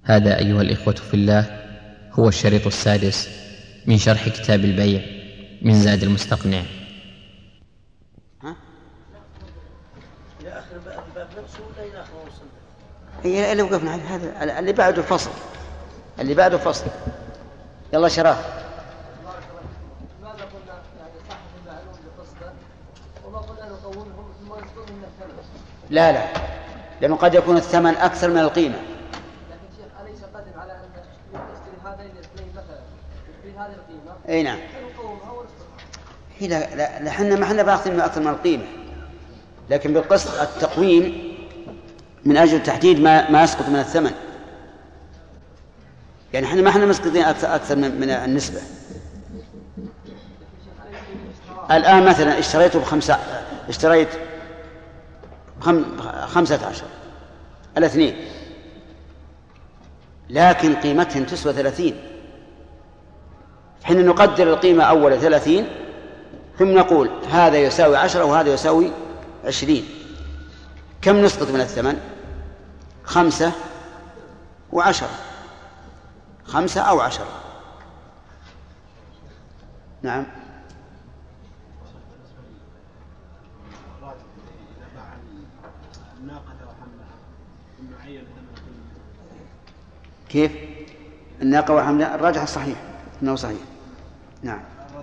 هذا أيها الإخوة في الله هو الشريط السادس من شرح كتاب البيع من زاد المستقنع. إلى آخر الباب نفسه ولا إلى آخر وصل؟ هي اللي وقفنا على هذا اللي بعده فصل، اللي بعده فصل. يلا شراه. ماذا قلنا يعني صح المعلوم لقصده وما قلنا نقومهم ثم يسقطون من الثمن؟ لا لأنه قد يكون الثمن أكثر من القيمة. لكن شيخ أليس قادر على أن يشتري هذين الاثنين مثلا بهذه القيمة؟ أي نعم. فنقومها ونسقطها. لا حنا ما حنا باخذين أكثر من القيمة، لكن بالقسط التقويم من أجل تحديد ما يسقط من الثمن. يعني احنا ما احنا مسقطين أكثر من النسبة. الآن مثلا اشتريت 15 الاثنين، لكن قيمتهم تسوى 30. حين نقدر القيمة أول 30 ثم نقول هذا يساوي 10 وهذا يساوي 20، كم نسقط من الثمن؟ 5 و10، 5 أو 10. نعم. كيف؟ الناقة وحملها الراجح الصحيح أنه صحيح. نعم.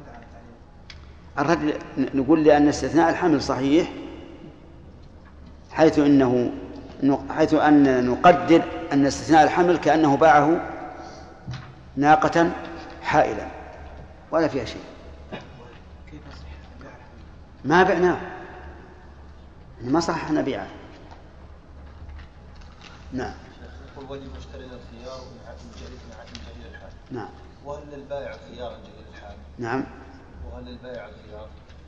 الرد نقول لأن استثناء الحمل صحيح، حيث أن نقدر أن استثناء الحمل كأنه باعه ناقة حائلا ولا فيها شيء. ما بعناه، ما صح نبيعه. نعم. يقول وجب مشتري الخيار من جليل الحال. نعم. وهل للبائع خيار جليل الحال؟ نعم. وهل للبائع الخيار؟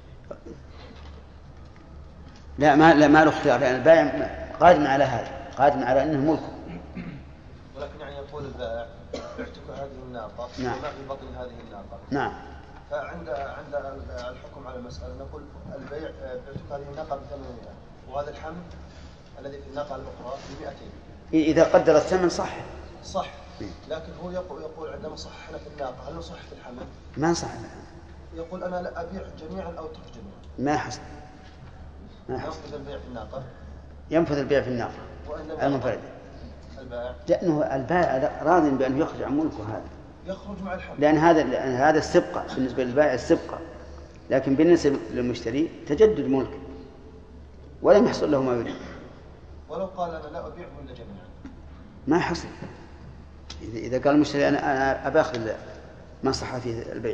لا ما له خيار، لأن البائع قادم على هذا، قادم على أنه ملكه. ولكن يعني يقول البائع بعتك هذه الناقة نعم. وما في بطن هذه الناقة. نعم. فعند الحكم على المسألة نقول البيع بعتك هذه الناقة ب800 وهذا الحمل الذي في الناقة الأخرى ب200. إذا قدر الثمن صح. لكن هو يقول عندما صححنا في الناقة هل نصحح في الحمل؟ ما صح. يقول أنا لا أبيع جميعا أو ترك جميعا. ما حصل. ينفذ البيع في الناقة. ينفذ البيع في الناقة المنفردة. لأنه البائع راض بأنه يخرج عن ملكه هذا. يخرج مع الحمل. لأن هذا السبقة بالنسبة للبائع السبقة، لكن بالنسبة للمشتري تجدد ملك ولم يحصل له ما يريد. ولو قال أنا لا أبيع إلا جميعا ما يحصل. إذا قال المشتري أنا أباخذ ما صح فيه البيع.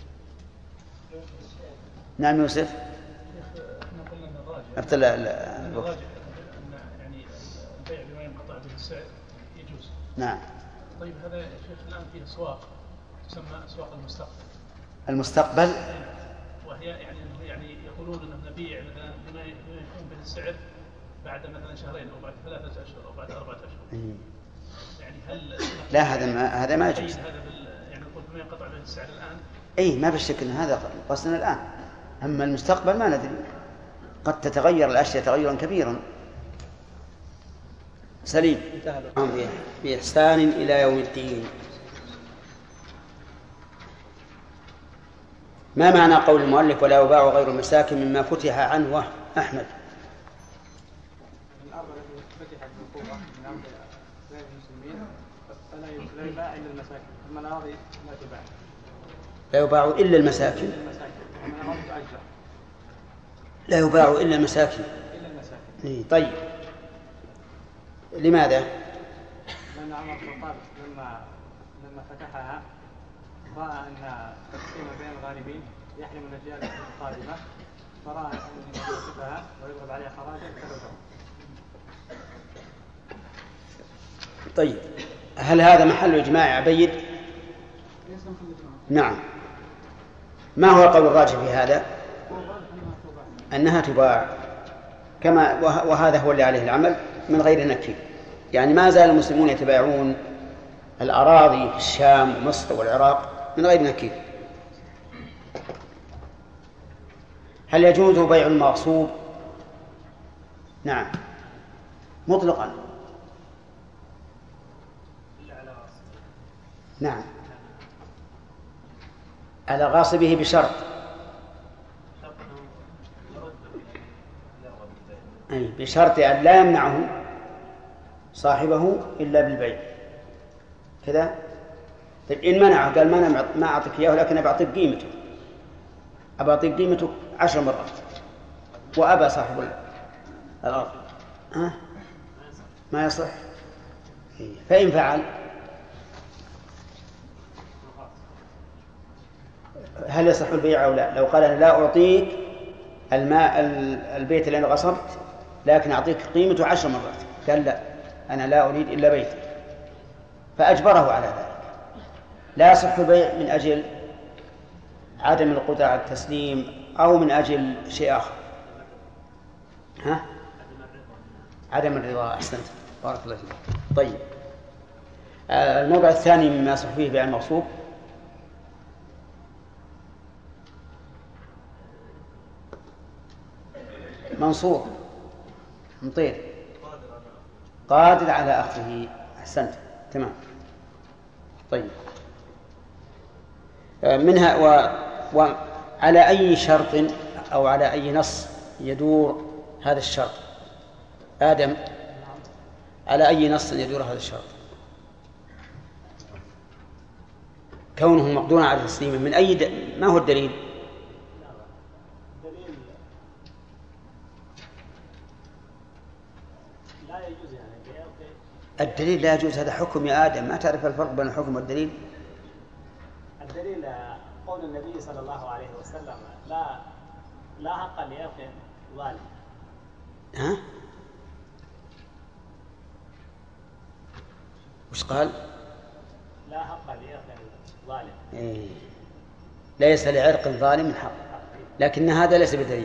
نعم يوسف. الراجح أن يعني البيع بما ينقطع به السعر يجوز. نعم. طيب هذا يا شيخ الآن في أسواق تسمى أسواق المستقبل. وهي يعني يقولون أنه نبيع مثلا بما يكون به السعر بعد مثلا شهرين أو بعد 3 أشهر أو بعد 4 أشهر. يعني هل لا هذا ما يجوز. هذا يعني نقول بما ينقطع به السعر الآن. ما بالشك أن هذا قصدنا الآن. أما المستقبل ما ندري، قد تتغير الأشياء تغيرا كبيرا. سليم. بإحسان إلى يوم الدين. ما معنى قول المؤلف ولا يباع غير المساكن مما فتح عنه أحمد؟ الأرض التي فتحت بالقوة من أرض غير المسلمين فلا يباع إلا المساكن، أما الأراضي لا تباع. لا يباع إلا المساكن. لا يباع إلا المساكن. طيب لماذا؟ لأن عمر بن الخطاب لما فتحها رأى أن تقسيم بين الغالبين يحرم الأجيال القادمة، فرأى أن يوقفها ويضرب عليها خراجا كذا. طيب هل هذا محل إجماع عبيد؟ نعم. ما هو القول الراجح في هذا؟ أنها تباع كما وهذا هو اللي عليه العمل من غير نكير. يعني ما زال المسلمون يتباعون الأراضي في الشام ومصر والعراق من غير نكير. هل يجوز بيع المغصوب؟ نعم مطلقا. نعم، على غاصبه بشرط، أي بشرط أن لا يمنعه صاحبه إلا بالبيع كذا. طيب إن منعه قال ما أعطيك إياه لكن أعطيك قيمته، أعطيك قيمته 10 مرات، وأبى صاحب الأرض ما يصح. فإن فعل هل يصح البيع أو لا؟ لو قال أنا لا أعطيك البيت اللي أنا غصبت لكن أعطيك قيمته 10 مرات، قال لا أنا لا أريد إلا بيت، فأجبره على ذلك. لا يصح البيع من أجل عدم القدرة على التسليم أو من أجل شيء آخر. عدم الرضا. أحسنت، بارك الله فيك. طيب، الموضع الثاني مما يصح فيه بيع المغصوب منصور مطير قادر على أخذه. أحسنت، تمام. طيب، منها وعلى أي شرط أو على أي نص يدور هذا الشرط؟ آدم، على أي نص يدور هذا الشرط؟ كونه مقدورا على تسليمه من أي ما هو الدليل؟ الدليل لا يجوز، هذا حكم يا آدم، ما تعرف الفرق بين الحكم والدليل؟ الدليل قول النبي صلى الله عليه وسلم لا حق لأخ ظالم. وش قال؟ لا حق لأخ ظالم. ليس لعرق ظالم حق، لكن هذا ليس بدليل.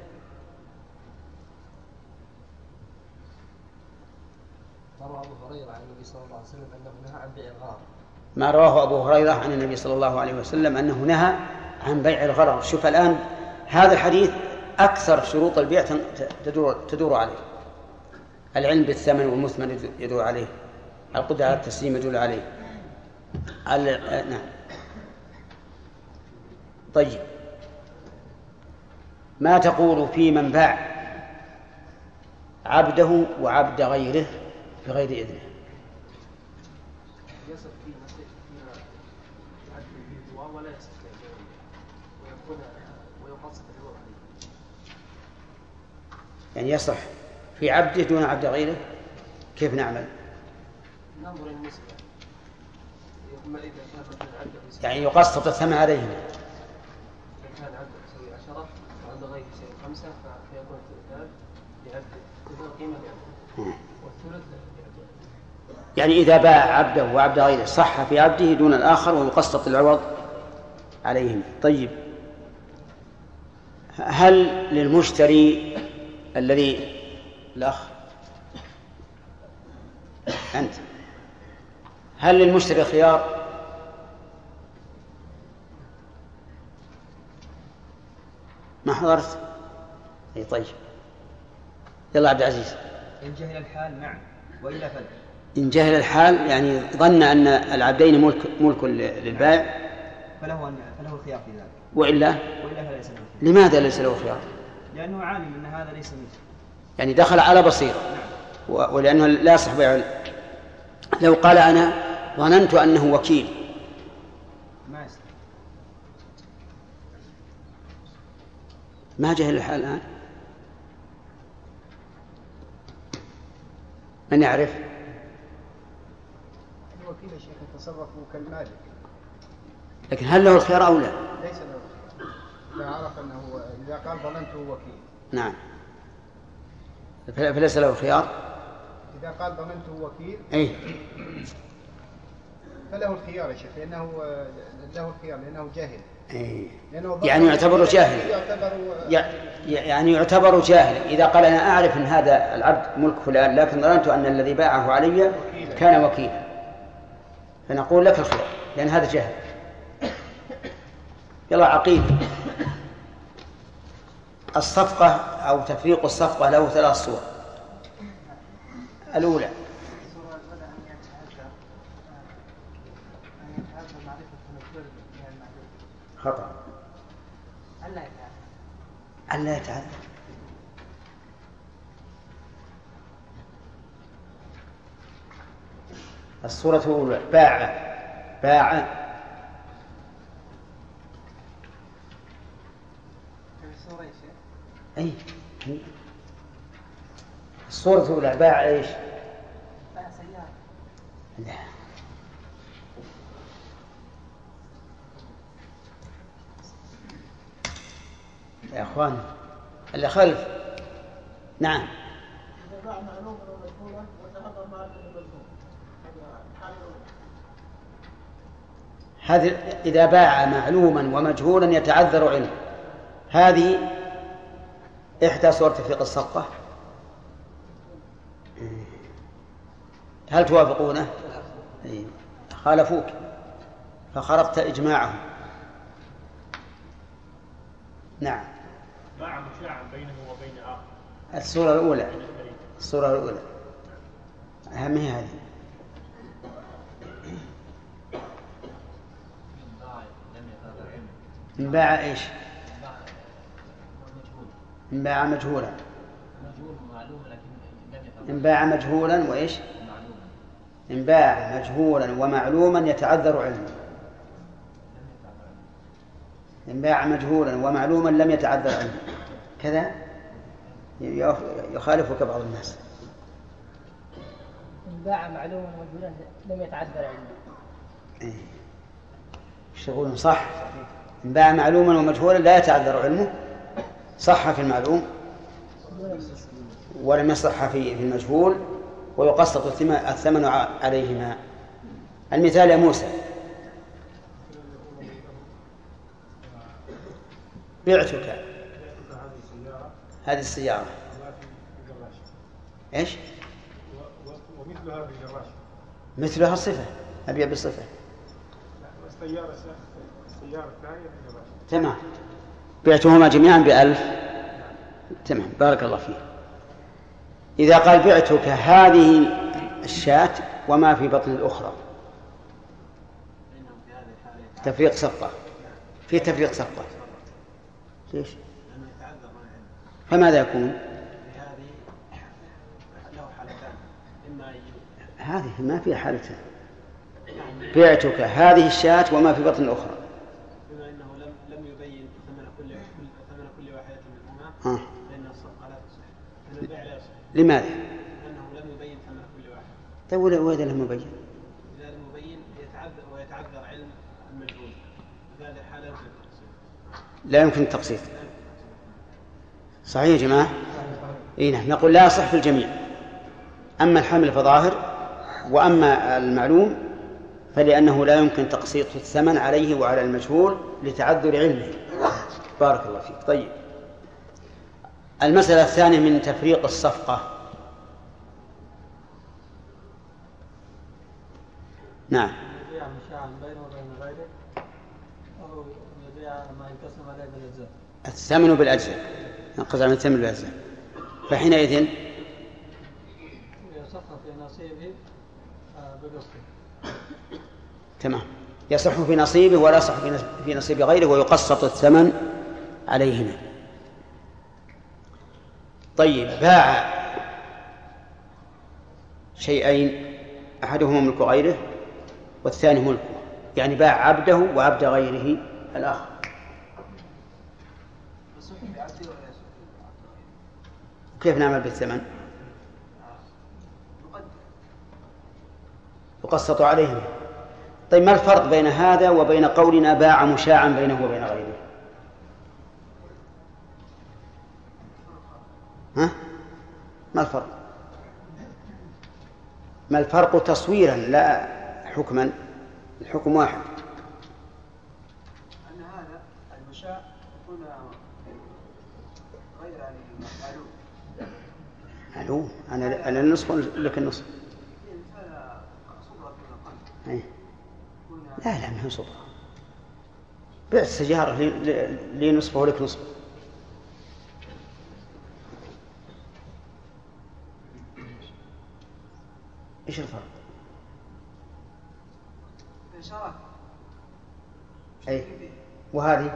ما رواه أبو هريرة عن النبي صلى الله عليه وسلم أنه نهى عن بيع الغرر. شوف الآن هذا الحديث أكثر شروط البيع تدور عليه، العلم بالثمن والمثمن يدور عليه، القدرة على التسليم يدل عليه. نعم. طيب، ما تقول في من باع عبده وعبد غيره بغير إذنه؟ يعني يصح في عبده دون عبد غيره؟ كيف نعمل؟ ننظر النسبة، يعني يقسط الثمن عليهم. إذا كان عبده يسوي 10 وعند غيره يسوي 5 فيكون الثلثان لعبده تكون قيمة لعبده والثلث لعبده. يعني إذا باع عبده وعبد غيره صح في عبده دون الآخر ويقسط العوض عليهم. طيب، هل للمشتري الذي الأخ أنت هل للمشتري خيار؟ ما حضرت؟ أي طيب، يلا عبد العزيز. إن جهل الحال نعم، وإلا فلا. إن جهل الحال يعني ظن أن العبدين ملك للبائع فله الخيار في ذلك، وإلا فليس له. لماذا ليس له خيار؟ لأنه عالم أن هذا ليس منه، يعني دخل على بصيرة. ولأنه لا يصح بيع. لو قال أنا ظننت أنه وكيل ما جهل الحال الآن؟ من يعرف؟ الوكيل يا شيخ يتصرف كالمالك، لكن هل له الخيار أو لا؟ ليس له الخيار. إذا عرف أنه إذا قال ظننته وكيل، نعم، فليس له خيار. إذا قال ظننته وكيل أي فله الخيار يا شيخ، لأنه له الخيار لأنه جاهل. يعني يعتبر جاهل. يعني يعتبر جاهل إذا قال أنا أعرف أن هذا العبد ملك فلان لكن ظننت أن الذي باعه علي كان وكيلا، فنقول لك الخيار لأن هذا جاهل. يلا عقيل. الصفقة أو تفريق الصفقة له 3 صور. الأولى خطأ. ألا يتعذر. الصورة الأولى باع أي الصورة الأولى باع إيش؟ باع سيارة. لا. يا أخوان اللي خلف. نعم. إذا باع معلوما ومجهولا وتحضر معرفة المجهول هذه إذا باع معلوما ومجهولا يتعذر علمه، هذه إحدى صور تفريق الصفقة. هل توافقونه؟ خالفوك فخربت إجماعهم. نعم. باع مشاعا بينه وبين آخر. الصورة الأولى أهمها هذه. إن باع إيش؟ إن باع مجهولا. إن باع مجهولا وإيش؟ إن باع مجهولا ومعلوما يتعذر علمه. إن باع مجهولا ومعلوما لم يتعذر علمه. كذا يخالفك بعض الناس. إن باع معلوما ومجهولا لم يتعذر علمه. ايش تقولون؟ صح. إن باع معلوما ومجهولا لا يتعذر علمه، صح في المعلوم ولم يصح في المجهول، ويقسط الثمن عليهما. المثال يا موسى: بعتك هذه السيارة. ايش؟ ومثلها بالجراج. مثلها صفة، أبيع بصفة. السيارة الثانية بالجراج. تمام. بعتهما جميعا ب1000. تمام، بارك الله فيك. إذا قال بعتك هذه الشاة وما في بطن الأخرى، تفريق صفقة. في تفريق صفقة. ليش؟ فماذا يكون؟ هذه ما فيها حالتها. بعتك هذه الشاة وما في بطن الأخرى. بما أنه لم يبين ثمن كل واحدة منهما فإن الصفقة لا تصح. فإن البيع لا يصح. لماذا؟ لأنه لم يبين ثمن كل واحد. طيب وإذا لم يبين؟ إذا لم يبين يتعذر علم المجهول. في هذه الحالة لا يمكن التقسيط. صحيح يا جماعة؟ إيه نعم. نقول لا يصح في الجميع. أما الحامل فظاهر، وأما المعلوم فلأنه لا يمكن تقسيط الثمن عليه وعلى المجهول لتعذر علمه. بارك الله فيك. طيب، المسألة الثانية من تفريق الصفقة. نعم. يبيع مشاعا بينه وبين غيره، أو يبيع ما ينقسم عليه بالأجزاء. الثمن بالأجزاء، نقص عن الثمن بالأجزاء، فحينئذ يصح في نصيبه بقسطه. تمام، يصح في نصيبه ولا يصح في نصيب غيره، ويقسط الثمن عليهما. طيب، باع شيئين أحدهما ملك غيره والثاني ملكه، يعني باع عبده وعبد غيره الآخر. كيف نعمل بالثمن؟ يقسط عليهما. طيب، ما الفرق بين هذا وبين قولنا باع مشاعا بينه وبين غيره؟ ها؟ ما الفرق؟ ما الفرق تصويرا لا حكما؟ الحكم واحد. أن هذا المشاع يكون غير معلوم. أنا النصف لك النصف. لا ما هي صبرة. بعت السيارة لي نصفه ولك نصفه. إيش الفرق؟ أي وهذه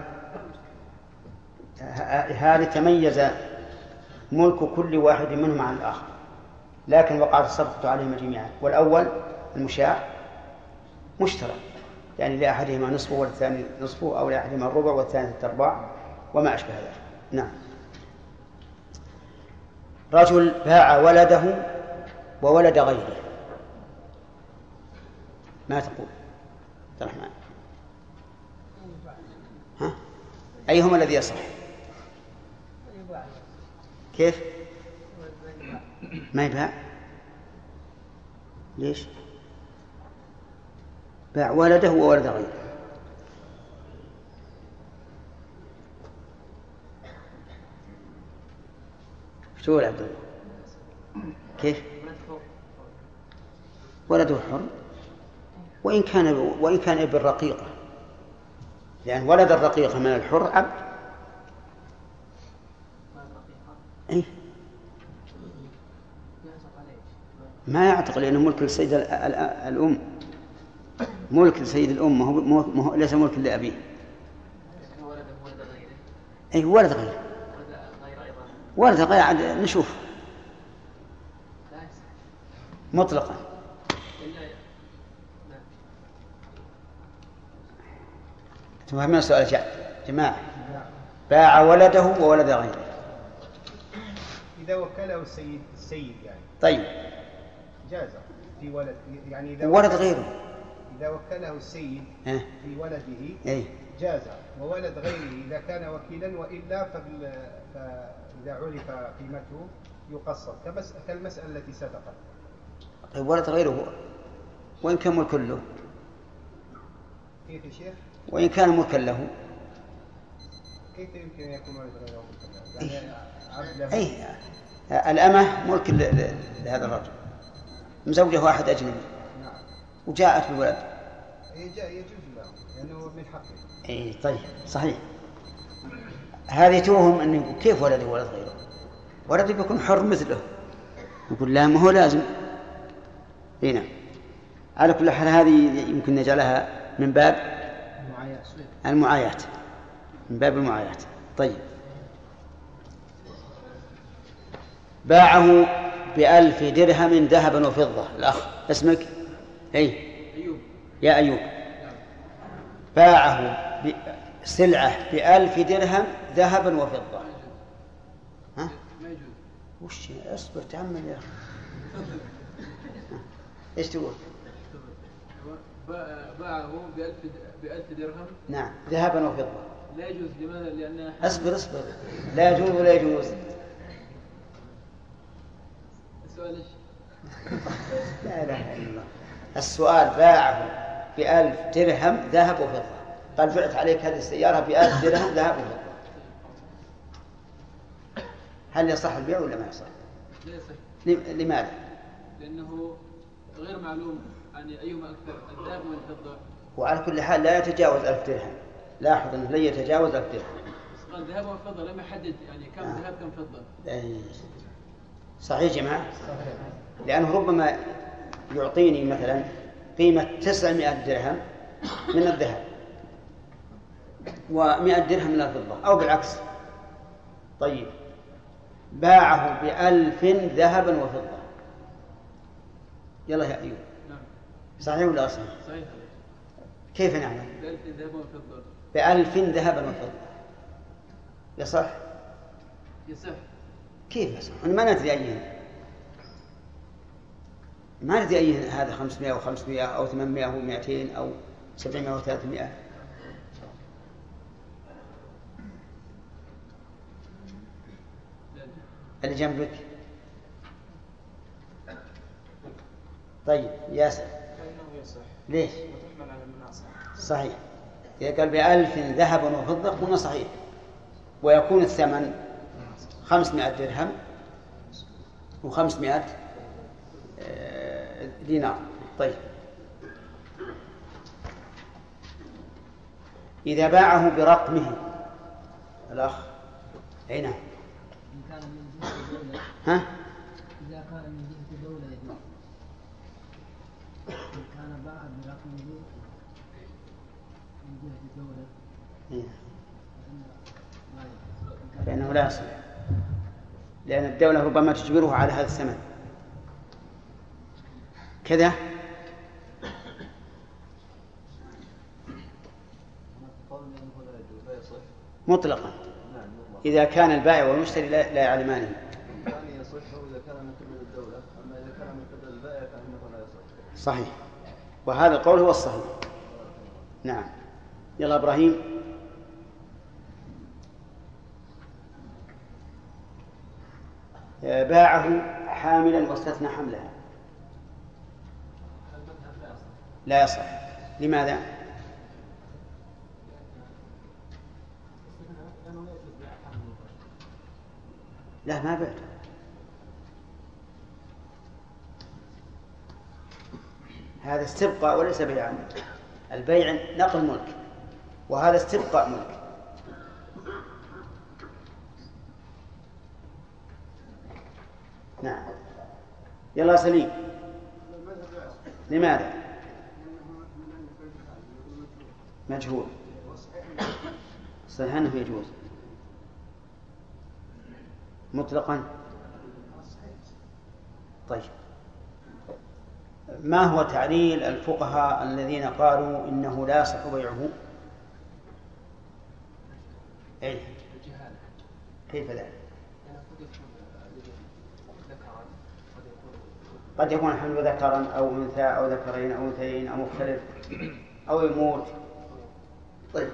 هذه تميز ملك كل واحد منهم عن الآخر، لكن وقعت الصفقة عليهم جميعا. والأول المشاع مشترك، يعني لأحدهما نصفه والثاني نصفه، أو لأحدهما الربع والثاني 3/4 وما أشبه ذلك. نعم. رجل باع ولده وولد غيره، ما تقول عبد الرحمن؟ ها؟ أيهما الذي يصح؟ كيف؟ ما يباع؟ ليش؟ باع ولده وولد غيره. شو عبد الله؟ كيف؟ ولده حر وإن كان ابن رقيقة، لأن ولد الرقيقة من الحر عبد. إيه؟ ما يعتق، لأنه ملك السيد الأم، ملك السيد الأم، هو ليس ملك لأبيه. أي ولد غيره، ولد غير عاد نشوف مطلقا. تفهمون السؤال يا جماعة؟ باع ولده وولد غيره. إذا وكله السيد يعني. طيب. جاز في ولد، يعني إذا ولد غيره. إذا وكله السيد في ولده جاز، وولد غيره إذا كان وكيلا، وإلا فإذا عرف قيمته يقصر، كالمسألة التي سبقت. طيب ولد غيره وإن كان ملك له؟ كيف يا شيخ؟ وإن كان ملكا له كيف يمكن أن يكون ولد غيره ملكا له؟ يعني عبد له. أي الأمة ملك لهذا الرجل، مزوجه واحد أجنبي وجاءت بولد، يجوز له لأنه من حقه. أي طيب صحيح. هذه توهم أنه كيف ولده ولد غيره، ولده بيكون حر مثله، يقول لا ما هو لازم. هنا على كل حال هذه يمكن نجعلها من باب المعايات، من باب المعايات. طيب. باعه ب1000 درهم ذهبا وفضة. الأخ اسمك؟ أيوب. يا أيوب. باعه سلعة ب1000 درهم ذهبا وفضة. ها؟ ما يجوز. وش؟ اصبر تأمل يا أخي. إيش تقول؟ باعه ب1000 درهم. نعم ذهبا وفضة. لا يجوز. لماذا؟ لأن اصبر لا يجوز ولا يجوز. السؤال ايش؟ لا اله الا الله. السؤال باعه ب1000 درهم ذهب وفضة، قال بعت عليك هذه السيارة ب1000 درهم ذهب وفضة، هل يصح البيع ولا ما يصح؟ لا يصح. لماذا؟ لأنه غير معلوم يعني أيهما أكثر، الذهب والفضة. وعلى كل حال لا يتجاوز 1000 درهم. لاحظ أنه لا يتجاوز 1000 درهم. قال ذهب وفضة، لم يحدد يعني كم ذهب كم فضة. صحيح جماعة؟ لأنه ربما يعطيني مثلا قيمة 900 درهم من الذهب و100 درهم من الفضة، أو بالعكس. طيب باعه ب1000 ذهبا وفضة. يلا يا أيوب. نعم. صحيح ولا صحيح؟ صحيح. كيف نعمل؟ ب1000 ذهبا وفضة. ب1000 ذهبا وفضة يصح؟ يصح. كيف يصح؟ أنا ما ندري أيهن، ما ندري أيهن، هذا 500 و500 أو 800 و200 أو 700 و300. اللي جنبك. طيب ياسر. ليش؟ صحيح. إذا قال ب1000 ذهبا وفضة قلنا صحيح، ويكون الثمن 500 درهم و500 دينار. طيب إذا باعه برقمه الأخ أين؟ ها؟ إذا كان من جهة دولة يجوز، كان باع برقمه من جهة الدولة فإنه لا يصح، لأن الدولة ربما تجبره على هذا الثمن كذا. مطلقا إذا كان البائع والمشتري لا يعلمانه. يعني يصح إذا كان من قبل الدولة، أما إذا كان من قبل البائع فإنه لا يصح. صحيح، وهذا القول هو الصحيح. نعم. يلا إبراهيم. باعه حاملا واستثنى حملها. لا يصح. لماذا؟ لا ما بعت. هذا استبقاء وليس بيعا. البيع نقل ملك، وهذا استبقاء ملك. نعم. يلا سليم. لماذا؟ مجهول. صحيح أنه يجوز مطلقا. طيب، ما هو تعليل الفقهاء الذين قالوا إنه لا يصح بيعه؟ أي كيف ذلك؟ قد يكون الحمل ذكرا أو أنثى أو ذكرين أو أنثيين أو مختلف أو يموت. طيب،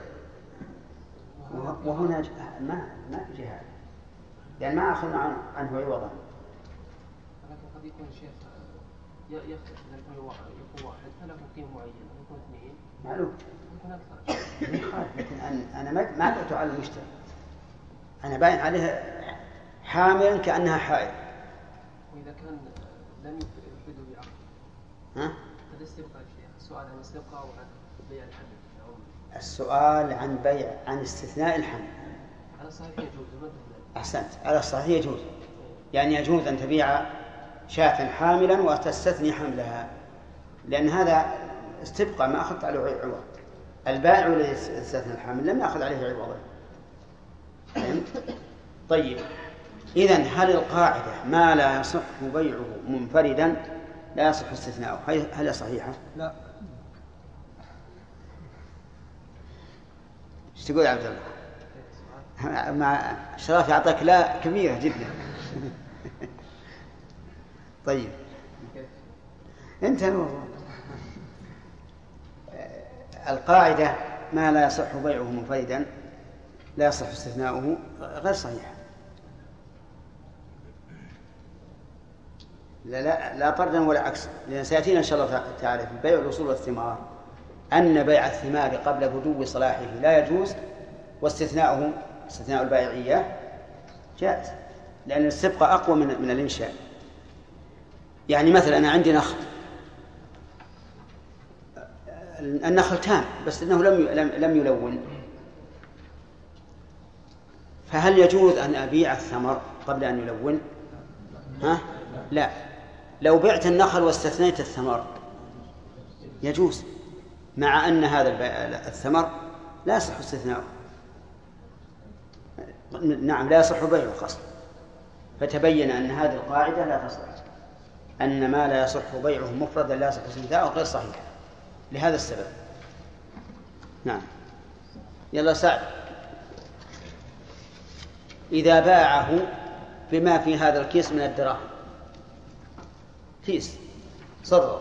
وهنا ما في جهاد، يعني ما أخذنا عنه عوضا. لكن قد يكون الشيخ يختلف، يكون واحد فله قيمة معينة، يكون اثنين معلوم، يكون أكثر. لكن أنا ما بعت على المشتري، أنا باين عليها حاملا كأنها حائل. وإذا كان لم يفيدوا بعقد هذا استبقاء الشيخ. السؤال عن استبقاء وعن بيع الحمل. السؤال عن بيع عن استثناء الحمل. على الصحيح يجوز. أحسنت، على الصحيح يجوز. يعني يجوز أن تبيع شاة حاملا وتستثني حملها، لأن هذا استبقاء ما أخذت عليه عوض. البائع الذي استثنى الحامل لم يأخذ عليه عوضا. طيب، إذن هل القاعدة ما لا يصح بيعه منفردا لا يصح استثناؤه هل صحيحة؟ لا. ايش تقول يا عبد الله؟ مع شرف يعطيك لا كبيرة جدا. طيب انت القاعدة ما لا يصح بيعه منفردا لا يصح استثناؤه غير صحيح. لا طردا ولا عكس، لأن سيأتينا إن شاء الله تعالى في بيع الأصول والثمار أن بيع الثمار قبل بدو صلاحه لا يجوز، واستثناؤه استثناء البائعية جائز، لأن السبقة أقوى من الإنشاء. يعني مثلا أنا عندي نخل، النخل تام بس إنه لم يلون، فهل يجوز أن أبيع الثمر قبل أن يلون؟ لا. لو بعت النخل واستثنيت الثمر يجوز، مع أن هذا الثمر لا يصح استثناؤه. نعم، لا يصح بيعه خاصة. فتبين أن هذه القاعدة لا تصح، أن ما لا يصح بيعه مفردا لا يصح استثناؤه غير صحيح لهذا السبب. نعم. يلا سعد. إذا باعه بما في هذا الكيس من الدراهم، كيس صرف،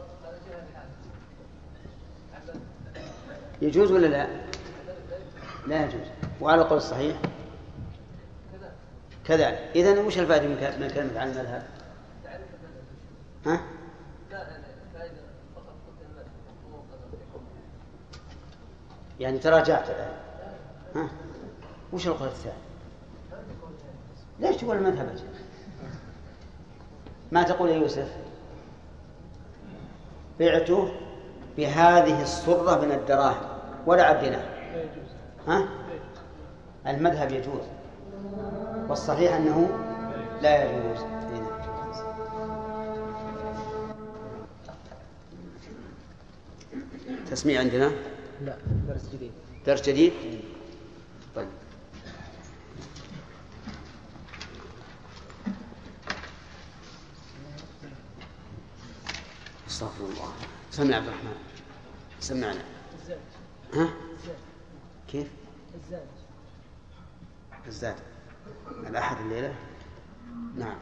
يجوز ولا لا؟ لا يجوز، وعلى القول الصحيح كذلك. إذن وش الفائدة من كلمة عن المذهب؟ يعني تراجعت الآن. وش القول الثاني؟ ليش تقول المذهب؟ ما تقول يا يوسف؟ بعته بهذه الصرة من الدراهم ولا عبدنا. المذهب يجوز، والصحيح أنه لا يجوز. تسميع عندنا. لا، درس جديد. درس جديد؟ طيب. استغفر الله. سمع عبد الرحمن، سمعنا. الزاد. ها؟ الزاد. كيف؟ الزاد. الزاد. الأحد الليلة؟ نعم.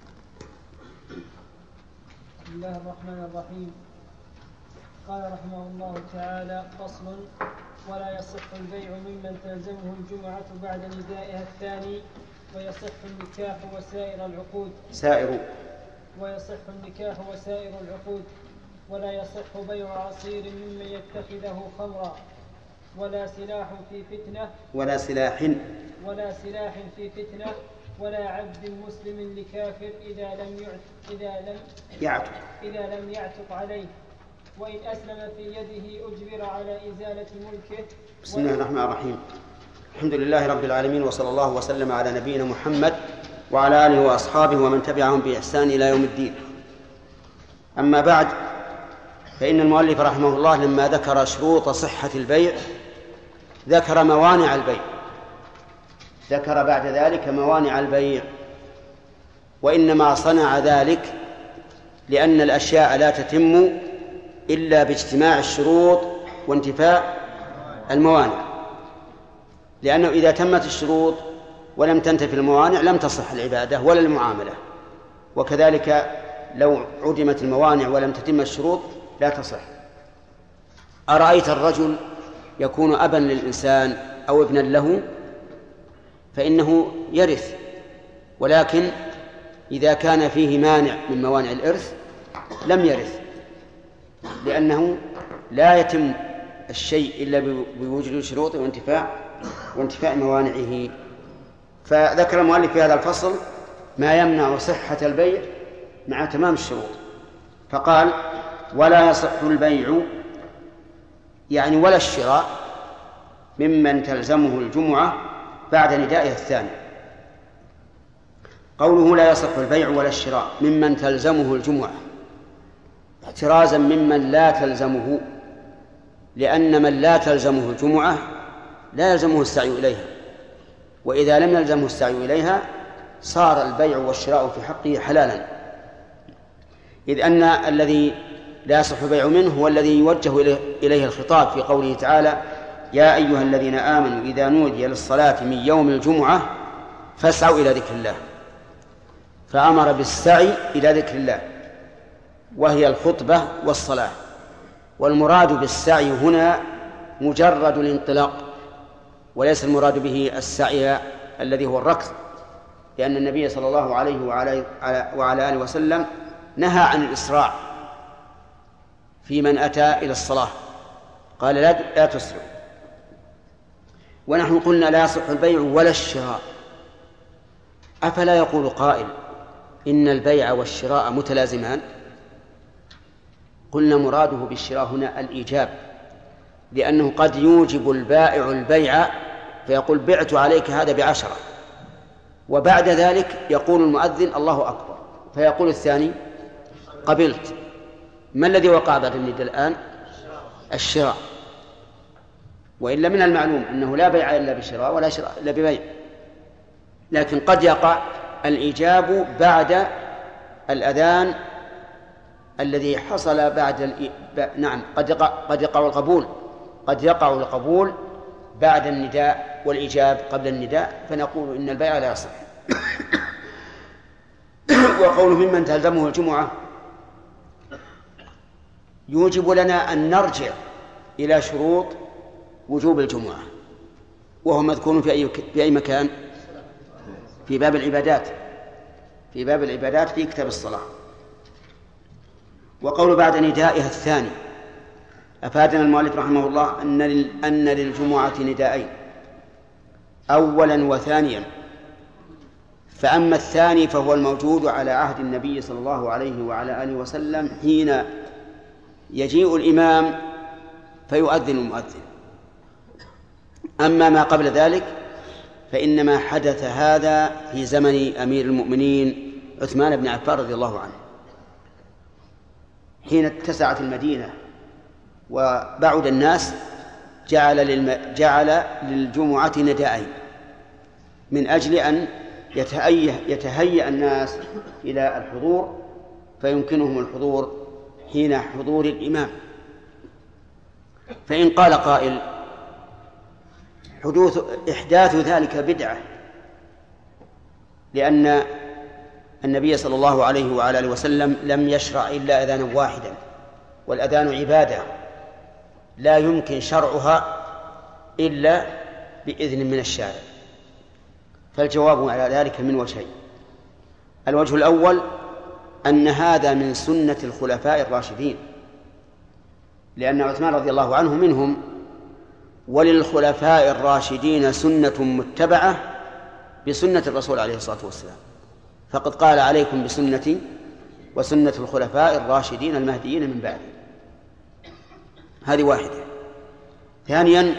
بسم الله الرحمن الرحيم. قال رحمه الله تعالى: فصل: ولا يصح البيع ممن تلزمه الجمعة بعد ندائها الثاني، ويصح النكاح وسائر العقود. ويصح النكاح وسائر العقود. ولا يصح بيع عصير ممن يتخذه خمرا، ولا سلاح في فتنة، ولا سلاح في فتنة، ولا عبد مسلم لكافر إذا لم يعتق عليه، وإن أسلم في يده أجبر على إزالة ملكه. بسم الله الرحمن الرحيم. الحمد لله رب العالمين، وصلى الله وسلم على نبينا محمد وعلى آله وأصحابه ومن تبعهم بإحسان إلى يوم الدين. أما بعد، فإن المؤلف رحمه الله لما ذكر شروط صحة البيع ذكر موانع البيع، ذكر بعد ذلك موانع البيع، وإنما صنع ذلك لأن الأشياء لا تتم إلا باجتماع الشروط وانتفاء الموانع، لأنه إذا تمت الشروط ولم تنتفي الموانع لم تصح العبادة ولا المعاملة، وكذلك لو عدمت الموانع ولم تتم الشروط لا تصح. أرأيت الرجل يكون أبا للإنسان أو ابنا له فإنه يرث، ولكن إذا كان فيه مانع من موانع الإرث لم يرث، لأنه لا يتم الشيء إلا بوجود الشروط وانتفاء موانعه. فذكر المؤلف في هذا الفصل ما يمنع صحة البيع مع تمام الشروط، فقال: ولا يصح البيع، يعني ولا الشراء، ممن تلزمه الجمعة بعد ندائها الثاني. قوله لا يصح البيع ولا الشراء ممن تلزمه الجمعة احترازا ممن لا تلزمه، لأن من لا تلزمه الجمعة لا يلزمه السعي إليها، وإذا لم يلزمه السعي إليها صار البيع والشراء في حقه حلالا، إذ أن الذي لا يصح البيع منه هو الذي يوجه إليه الخطاب في قوله تعالى: يا أيها الذين آمنوا إذا نودي للصلاة من يوم الجمعة فاسعوا إلى ذكر الله، فأمر بالسعي إلى ذكر الله وهي الخطبة والصلاة. والمراد بالسعي هنا مجرد الانطلاق، وليس المراد به السعي الذي هو الركض، لأن النبي صلى الله عليه وعلى آله وسلم نهى عن الإسراع في من أتى إلى الصلاة، قال لا تسرع. ونحن قلنا لا يصح البيع ولا الشراء، أفلا يقول قائل إن البيع والشراء متلازمان؟ قلنا مراده بالشراء هنا الإيجاب، لأنه قد يوجب البائع البيع فيقول: بعت عليك هذا ب10، وبعد ذلك يقول المؤذن: الله أكبر، فيقول الثاني: قبلت. ما الذي وقع بعد النداء الآن؟ الشراء. وإلا من المعلوم أنه لا بيع إلا بشراء ولا شراء إلا ببيع، لكن قد يقع الإيجاب بعد الأذان الذي حصل بعد نعم، قد يقع القبول بعد النداء والإيجاب قبل النداء، فنقول إن البيع لا يصح. وقوله ممن تلزمه الجمعة يوجب لنا أن نرجع إلى شروط وجوب الجمعة، وهو مذكور في أي مكان؟ في باب العبادات في كتاب الصلاة. وقول بعد ندائها الثاني أفادنا المؤلف رحمه الله أن للجمعة نداءين، أولا وثانيا. فأما الثاني فهو الموجود على عهد النبي صلى الله عليه وعلى آله وسلم حين يجيء الإمام فيؤذن المؤذن. أما ما قبل ذلك فإنما حدث هذا في زمن أمير المؤمنين عثمان بن عفان رضي الله عنه، حين اتسعت المدينة وبعد الناس جعل للجمعة نداءين من أجل أن يتهيأ الناس إلى الحضور فيمكنهم الحضور حين حضور الإمام. فإن قال قائل إحداث ذلك بدعة، لأن النبي صلى الله عليه وعلى آله وسلم لم يشرع إلا أذانا واحدا، والأذان عبادة لا يمكن شرعها إلا بإذن من الشارع. فالجواب على ذلك من وجهين: الوجه الأول أن هذا من سنة الخلفاء الراشدين، لأن عثمان رضي الله عنه منهم، وللخلفاء الراشدين سنة متبعة بسنة الرسول عليه الصلاة والسلام، فقد قال: عليكم بسنتي وسنة الخلفاء الراشدين المهديين من بعدي. هذه واحدة. ثانيا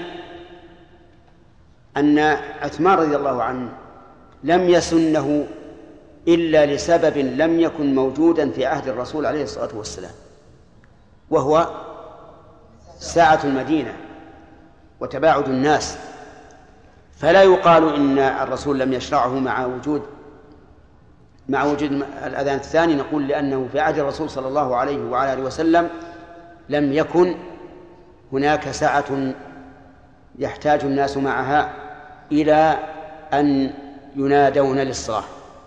أن عثمان رضي الله عنه لم يسنه إلا لسبب لم يكن موجودا في عهد الرسول عليه الصلاة والسلام، وهو ساعة المدينة وتباعد الناس، فلا يقال إن الرسول لم يشرعه مع وجود الأذان الثاني، نقول لأنه في عهد الرسول صلى الله عليه وعلى آله وسلم لم يكن هناك ساعة يحتاج الناس معها إلى أن ينادون للصلاة.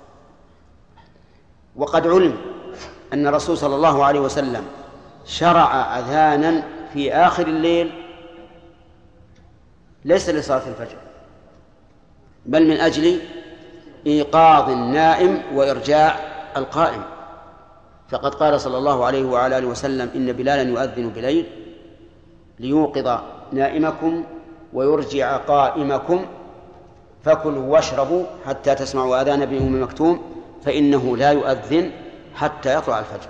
وقد علم أن الرسول صلى الله عليه وسلم شرع أذانا في آخر الليل ليس لصلاة الفجر، بل من أجل إيقاظ النائم وإرجاع القائم. فقد قال صلى الله عليه وعلى آله وسلم: إن بلالا يؤذن بليل ليوقظ نائمكم ويرجع قائمكم، فكلوا واشربوا حتى تسمعوا آذان ابن أم مكتوم فإنه لا يؤذن حتى يطلع الفجر.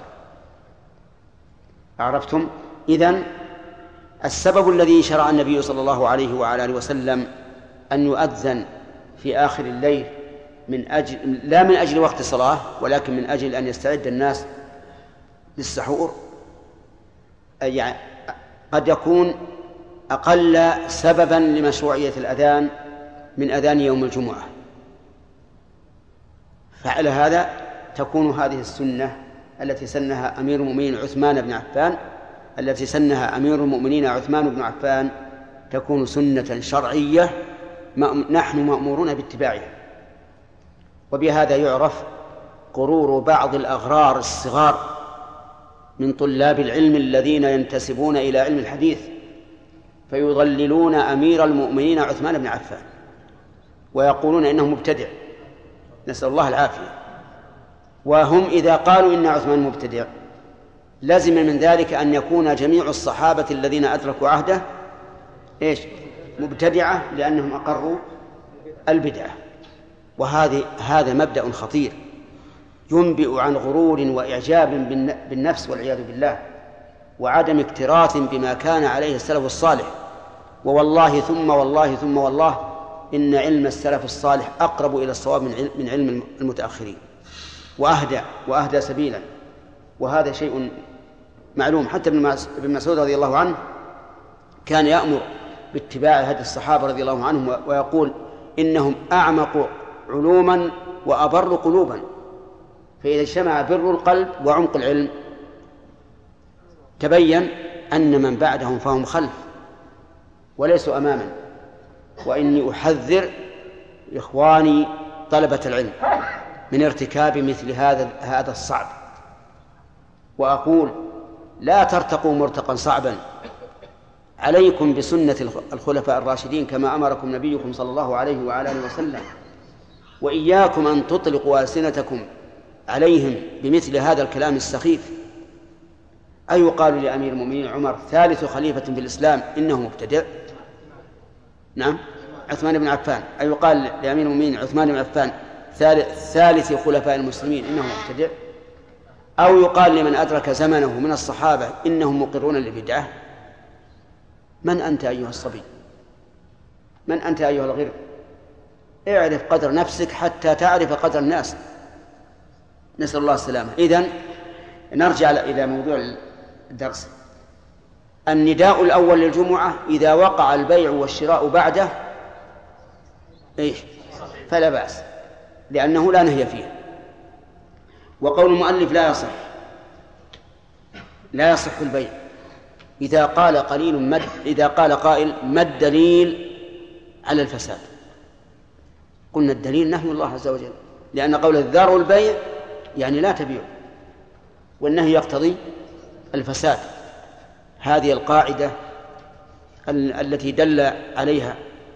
عرفتم؟ إذن السبب الذي شرع النبي صلى الله عليه وعلى آله وسلم أن يؤذن في آخر الليل لا من أجل وقت الصلاة، ولكن من أجل أن يستعد الناس للسحور، يعني قد يكون أقل سببا لمشروعية الأذان من أذان يوم الجمعة. فعلى هذا تكون هذه السنة التي سنها أمير المؤمنين عثمان بن عفان تكون سنة شرعية نحن مأمورون باتباعها. وبهذا يعرف قرور بعض الأغرار الصغار من طلاب العلم الذين ينتسبون إلى علم الحديث فيضللون أمير المؤمنين عثمان بن عفان ويقولون إنه مبتدع، نسأل الله العافية. وهم إذا قالوا إن عثمان مبتدع لازم من ذلك أن يكون جميع الصحابة الذين أدركوا عهده مبتدعة، لأنهم أقروا البدعة. هذا مبدأ خطير ينبئ عن غرور وإعجاب بالنفس والعياذ بالله، وعدم اكتراث بما كان عليه السلف الصالح. ووالله ثم والله ثم والله إن علم السلف الصالح أقرب إلى الصواب من علم المتأخرين وأهدى سبيلا. وهذا شيء معلوم. حتى ابن مسعود رضي الله عنه كان يأمر باتباع هدي الصحابة رضي الله عنهم ويقول: إنهم أعمق علوما وأبر قلوبا. فإذا اجتمع بر القلب وعمق العلم تبين أن من بعدهم فهم خلف وليسوا أماما. وإني أحذر إخواني طلبة العلم من ارتكاب مثل هذا الصعب، وأقول: لا ترتقوا مرتقا صعبا، عليكم بسنة الخلفاء الراشدين كما أمركم نبيكم صلى الله عليه وعلى آله وسلم، وإياكم أن تطلقوا ألسنتكم عليهم بمثل هذا الكلام السخيف. أيقال لأمير المؤمنين عمر ثالث خليفة في الإسلام إنه مبتدع؟ نعم، عثمان بن عفان. أيقال لأمير المؤمنين عثمان بن عفان ثالث خلفاء المسلمين إنه مبتدع؟ أو يقال لمن أدرك زمنه من الصحابة إنهم مقرون للبدعة؟ من أنت أيها الصبي؟ من أنت أيها الغرب؟ اعرف قدر نفسك حتى تعرف قدر الناس. نسأل الله السلامة. إذن نرجع إلى موضوع الدرس. النداء الأول للجمعة إذا وقع البيع والشراء بعده فلا بأس، لأنه لا نهي فيه. وقول المؤلف لا يصح البيع إذا قال قائل ما الدليل على الفساد؟ قلنا الدليل نهي الله عز وجل، لأن قول الذر البيع يعني لا تبيع، والنهي يقتضي الفساد. هذه القاعدة التي دل عليها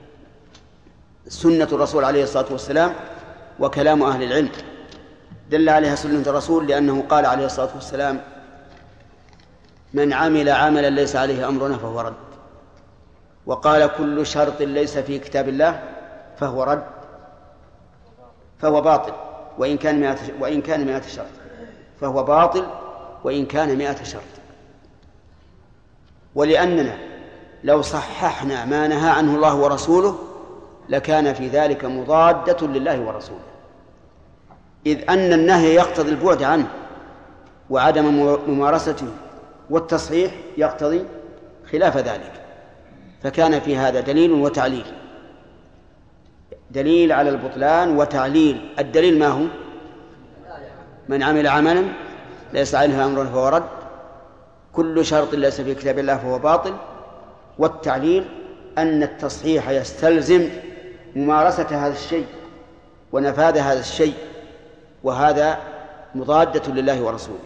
سنة الرسول عليه الصلاة والسلام وكلام أهل العلم. دل عليها سنة الرسول لأنه قال عليه الصلاة والسلام: من عمل عملا ليس عليه أمرنا فهو رد. وقال: كل شرط ليس في كتاب الله فهو رد، فهو باطل وإن كان 100 شرط، فهو باطل وإن كان 100 شرط. ولأننا لو صححنا ما نهى عنه الله ورسوله لكان في ذلك مضادة لله ورسوله، إذ أن النهي يقتضي البعد عنه وعدم ممارسته، والتصحيح يقتضي خلاف ذلك. فكان في هذا دليل وتعليل، دليل على البطلان وتعليل. الدليل ما هو؟ من عمل عملا ليس عليه أمر فهو رد، كل شرط ليس في كتاب الله فهو باطل. والتعليل أن التصحيح يستلزم ممارسة هذا الشيء ونفاذ هذا الشيء، وهذا مضادة لله ورسوله.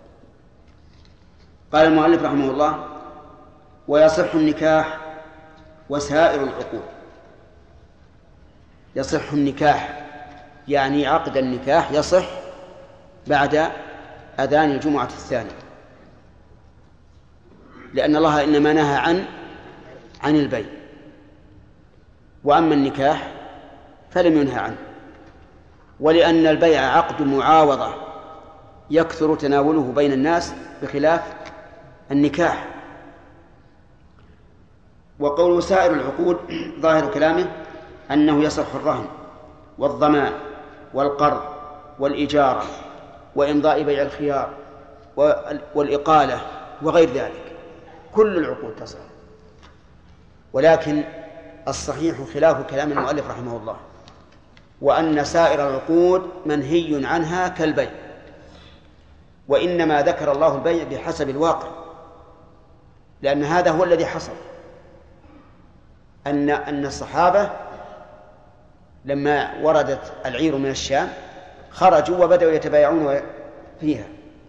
قال المؤلف رحمه الله: ويصح النكاح وسائر العقود. يصح النكاح يعني عقد النكاح يصح بعد أذان الجمعة الثانية، لأن الله إنما نهى عن البيع، وأما النكاح فلم ينهى عنه. ولأن البيع عقد معاوضة يكثر تناوله بين الناس بخلاف النكاح. وقول سائر العقود ظاهر كلامه أنه يصح الرهن والضمان والقرض والإجارة وإمضاء بيع الخيار والإقالة وغير ذلك، كل العقود تصح. ولكن الصحيح خلاف كلام المؤلف رحمه الله، وأن سائر العقود منهي عنها كالبيع، وإنما ذكر الله البيع بحسب الواقع، لأن هذا هو الذي حصل. أن الصحابة لما وردت العير من الشام خرجوا وبدأوا يتبايعون فيها،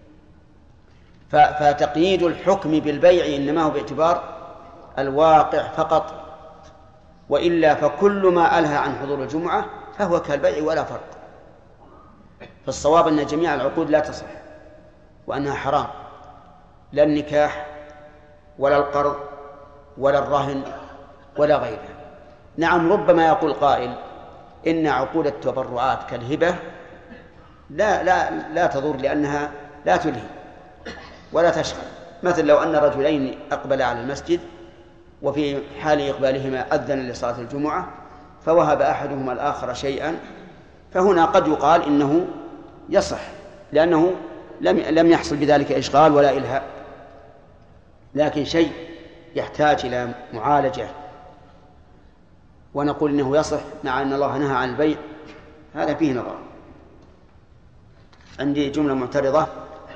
فتقييد الحكم بالبيع إنما هو باعتبار الواقع فقط، وإلا فكل ما ألهى عن حضور الجمعة فهو كالبيع ولا فرق. فالصواب أن جميع العقود لا تصح وأنها حرام، لا النكاح ولا القرض ولا الرهن ولا غيره. نعم، ربما يقول قائل إن عقود التبرعات كالهبة لا تضر، لأنها لا تلهي ولا تشغل. مثل لو أن رجلين أقبلا على المسجد وفي حال إقبالهما أذن لصلاة الجمعة فوهب أحدهما الآخر شيئا، فهنا قد يقال إنه يصح، لأنه لم يحصل بذلك إشغال ولا إلهاء. لكن شيء يحتاج إلى معالجة ونقول إنه يصح مع أن الله نهى عن البيع، هذا فيه نظر. عندي جملة معترضة.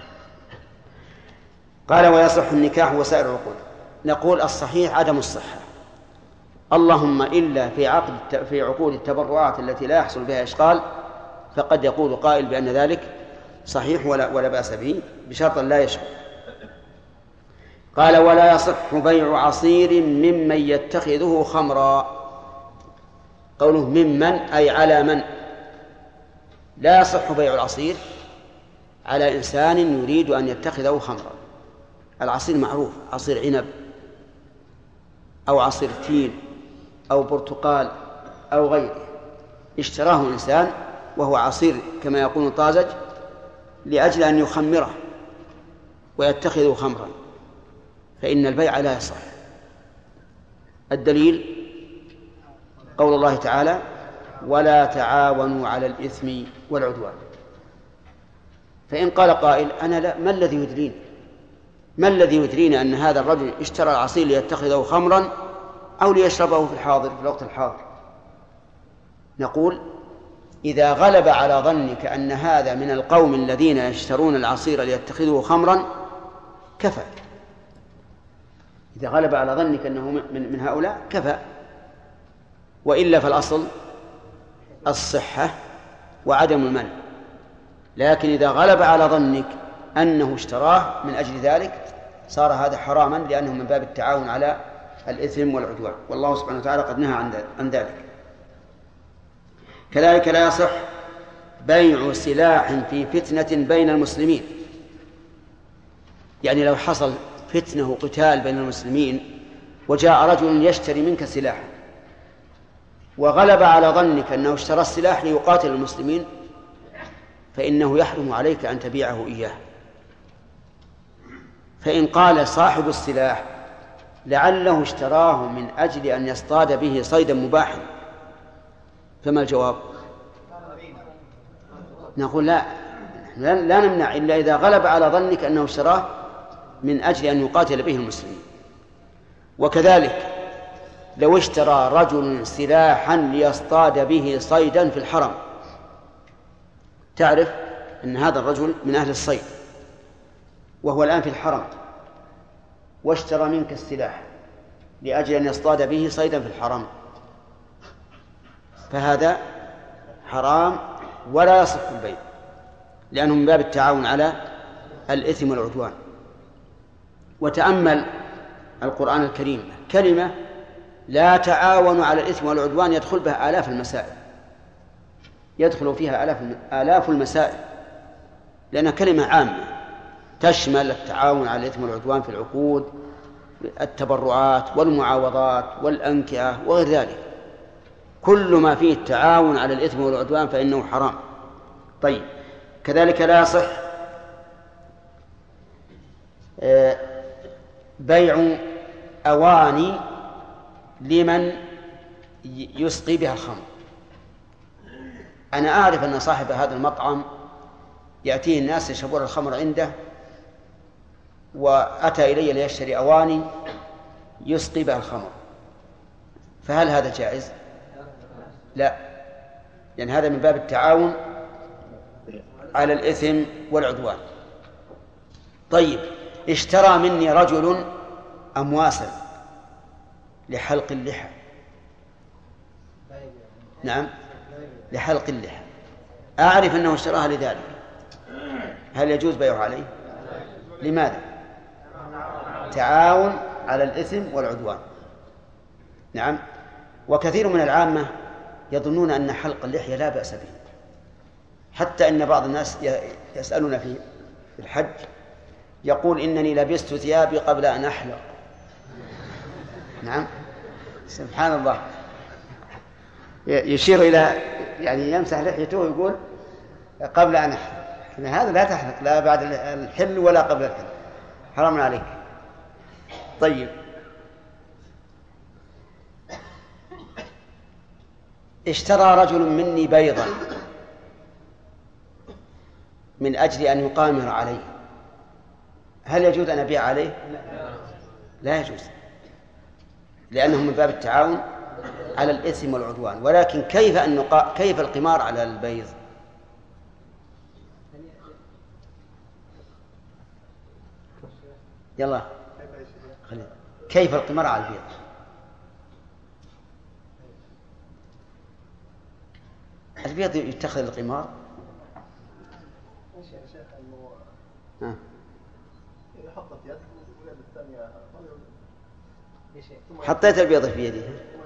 قال: ويصح النكاح وسائر العقود. نقول الصحيح عدم الصحة، اللهم إلا في عقود التبرعات التي لا يحصل بها إشغال، فقد يقول قائل بأن ذلك صحيح ولا بأس به بشرط لا يشغل. قال: ولا يصح بيع عصير ممن يتخذه خمرا. قوله ممن أي على من. لا يصح بيع العصير على إنسان يريد أن يتخذه خمرا. العصير معروف، عصير عنب أو عصير تين أو برتقال أو غيره، اشتراه إنسان وهو عصير كما يقول طازج لأجل أن يخمره ويتخذه خمرا، فإن البيع لا يصح. الدليل قول الله تعالى: ولا تعاونوا على الإثم والعدوان. فإن قال قائل: أنا لا، ما الذي يدريني؟ ما الذي يدرينا أن هذا الرجل اشترى العصير ليتخذه خمرا أو ليشربه في الوقت الحاضر؟ نقول إذا غلب على ظنك أن هذا من القوم الذين يشترون العصير ليتخذه خمرا كفى. إذا غلب على ظنك أنه من هؤلاء كفى، وإلا فالأصل الصحة وعدم المنع. لكن إذا غلب على ظنك أنه اشتراه من أجل ذلك صار هذا حراما، لأنه من باب التعاون على الإثم والعدوان، والله سبحانه وتعالى قد نهى عن ذلك. كذلك لا يصح بيع سلاح في فتنة بين المسلمين، يعني لو حصل فتنة وقتال بين المسلمين وجاء رجل يشتري منك سلاحا وغلب على ظنك أنه اشترى السلاح ليقاتل المسلمين، فإنه يحرم عليك أن تبيعه إياه. فإن قال صاحب السلاح لعله اشتراه من أجل أن يصطاد به صيدا مباحا، فما الجواب؟ نقول لا نمنع إلا إذا غلب على ظنك أنه اشتراه من أجل أن يقاتل به المسلمين. وكذلك لو اشترى رجل سلاحا ليصطاد به صيدا في الحرم، تعرف أن هذا الرجل من أهل الصيد وهو الآن في الحرم، واشترى منك السلاح لأجل أن يصطاد به صيدا في الحرم، فهذا حرام ولا يصح البيع، لأنه من باب التعاون على الإثم والعدوان. وتأمل القرآن الكريم، كلمة لا تعاونوا على الإثم والعدوان يدخل بها آلاف المسائل، يدخل فيها آلاف المسائل، لأنها كلمة عامة تشمل التعاون على الإثم والعدوان في العقود، التبرعات والمعاوضات والأنكحة وغير ذلك. كل ما فيه التعاون على الإثم والعدوان فإنه حرام. طيب، كذلك لا يصح بيع أواني لمن يسقي بها الخمر. أنا أعرف أن صاحب هذا المطعم يأتيه الناس يشربون الخمر عنده، وأتى إلي ليشتري أواني يسقي بها الخمر، فهل هذا جائز؟ لا، لأن هذا من باب التعاون على الإثم والعدوان. طيب، اشترى مني رجل أمواسا لحلق اللحى، نعم لحلق اللحى، أعرف أنه اشتراها لذلك، هل يجوز بيعه عليه؟ لماذا؟ تعاون على الإثم والعدوان. نعم. وكثير من العامة يظنون أن حلق اللحية لا بأس به، حتى أن بعض الناس يسألون في الحج يقول إنني لبست ثيابي قبل أن أحلق. نعم، سبحان الله، يشير إلى يعني يمسح لحيته ويقول قبل أن أحلق. هذا لا تحلق لا بعد الحل ولا قبل الحل، حرام عليك. طيب، اشترى رجل مني بيضا من أجل أن يقامر عليه، هل يجوز أن أبيع عليه؟ لا يجوز، لأنه من باب التعاون على الإثم والعدوان. ولكن كيف القمار على البيض؟ يلا كيف القمار على البيض؟ البيض يتخذ القمار؟ حطيت البيض في يدي.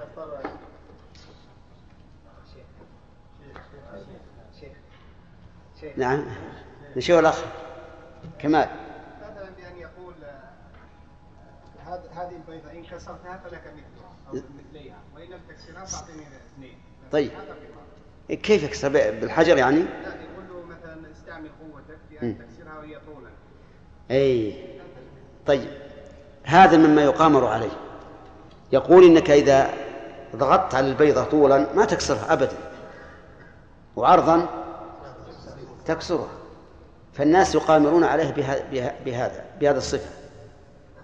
نعم، نشوف الأخ كمال. مثلا بأن يقول هذه البيضة إن كسرتها فلك مثليها، وإن لم تكسرها فأعطيني اثنين. طيب، كيف يكسر بالحجر يعني؟ لا، يقول له مثلا استعمل قوتك في أن تكسرها وهي طولا. أي طيب، هذا مما يقامر عليه. يقول إنك إذا ضغطت على البيضة طولا ما تكسرها أبدا، وعرضا تكسرها، فالناس يقامرون عليه بهذا الصفة.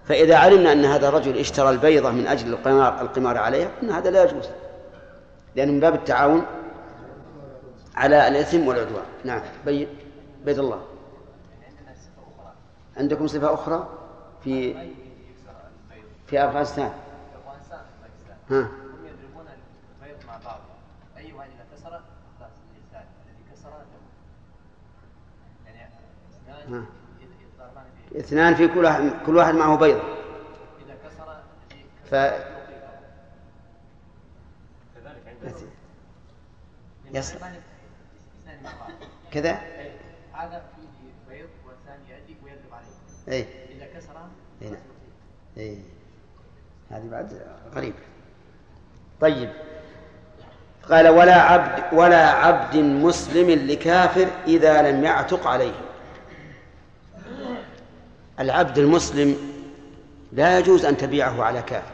فإذا علمنا أن هذا الرجل اشترى البيضة من أجل القمار عليها أن هذا لا يجوز، لأنه من باب التعاون على الإثم والعدوان. نعم. بيد الله. عندكم صفة أخرى في أفغانستان؟ ها. هم يضربون البيض مع بعض، أي واحد إذا كسر خلاص الإنسان الذي كسر يعني اثنان في كل واحد معه بيضة. إذا كسر يصل كذا. هذا فيه بيض والثاني يأتي ويضرب عليه. إذا كسر هذه بعد غريبة. طيب، قال ولا عبد مسلم لكافر إذا لم يعتق عليه. العبد المسلم لا يجوز أن تبيعه على كافر،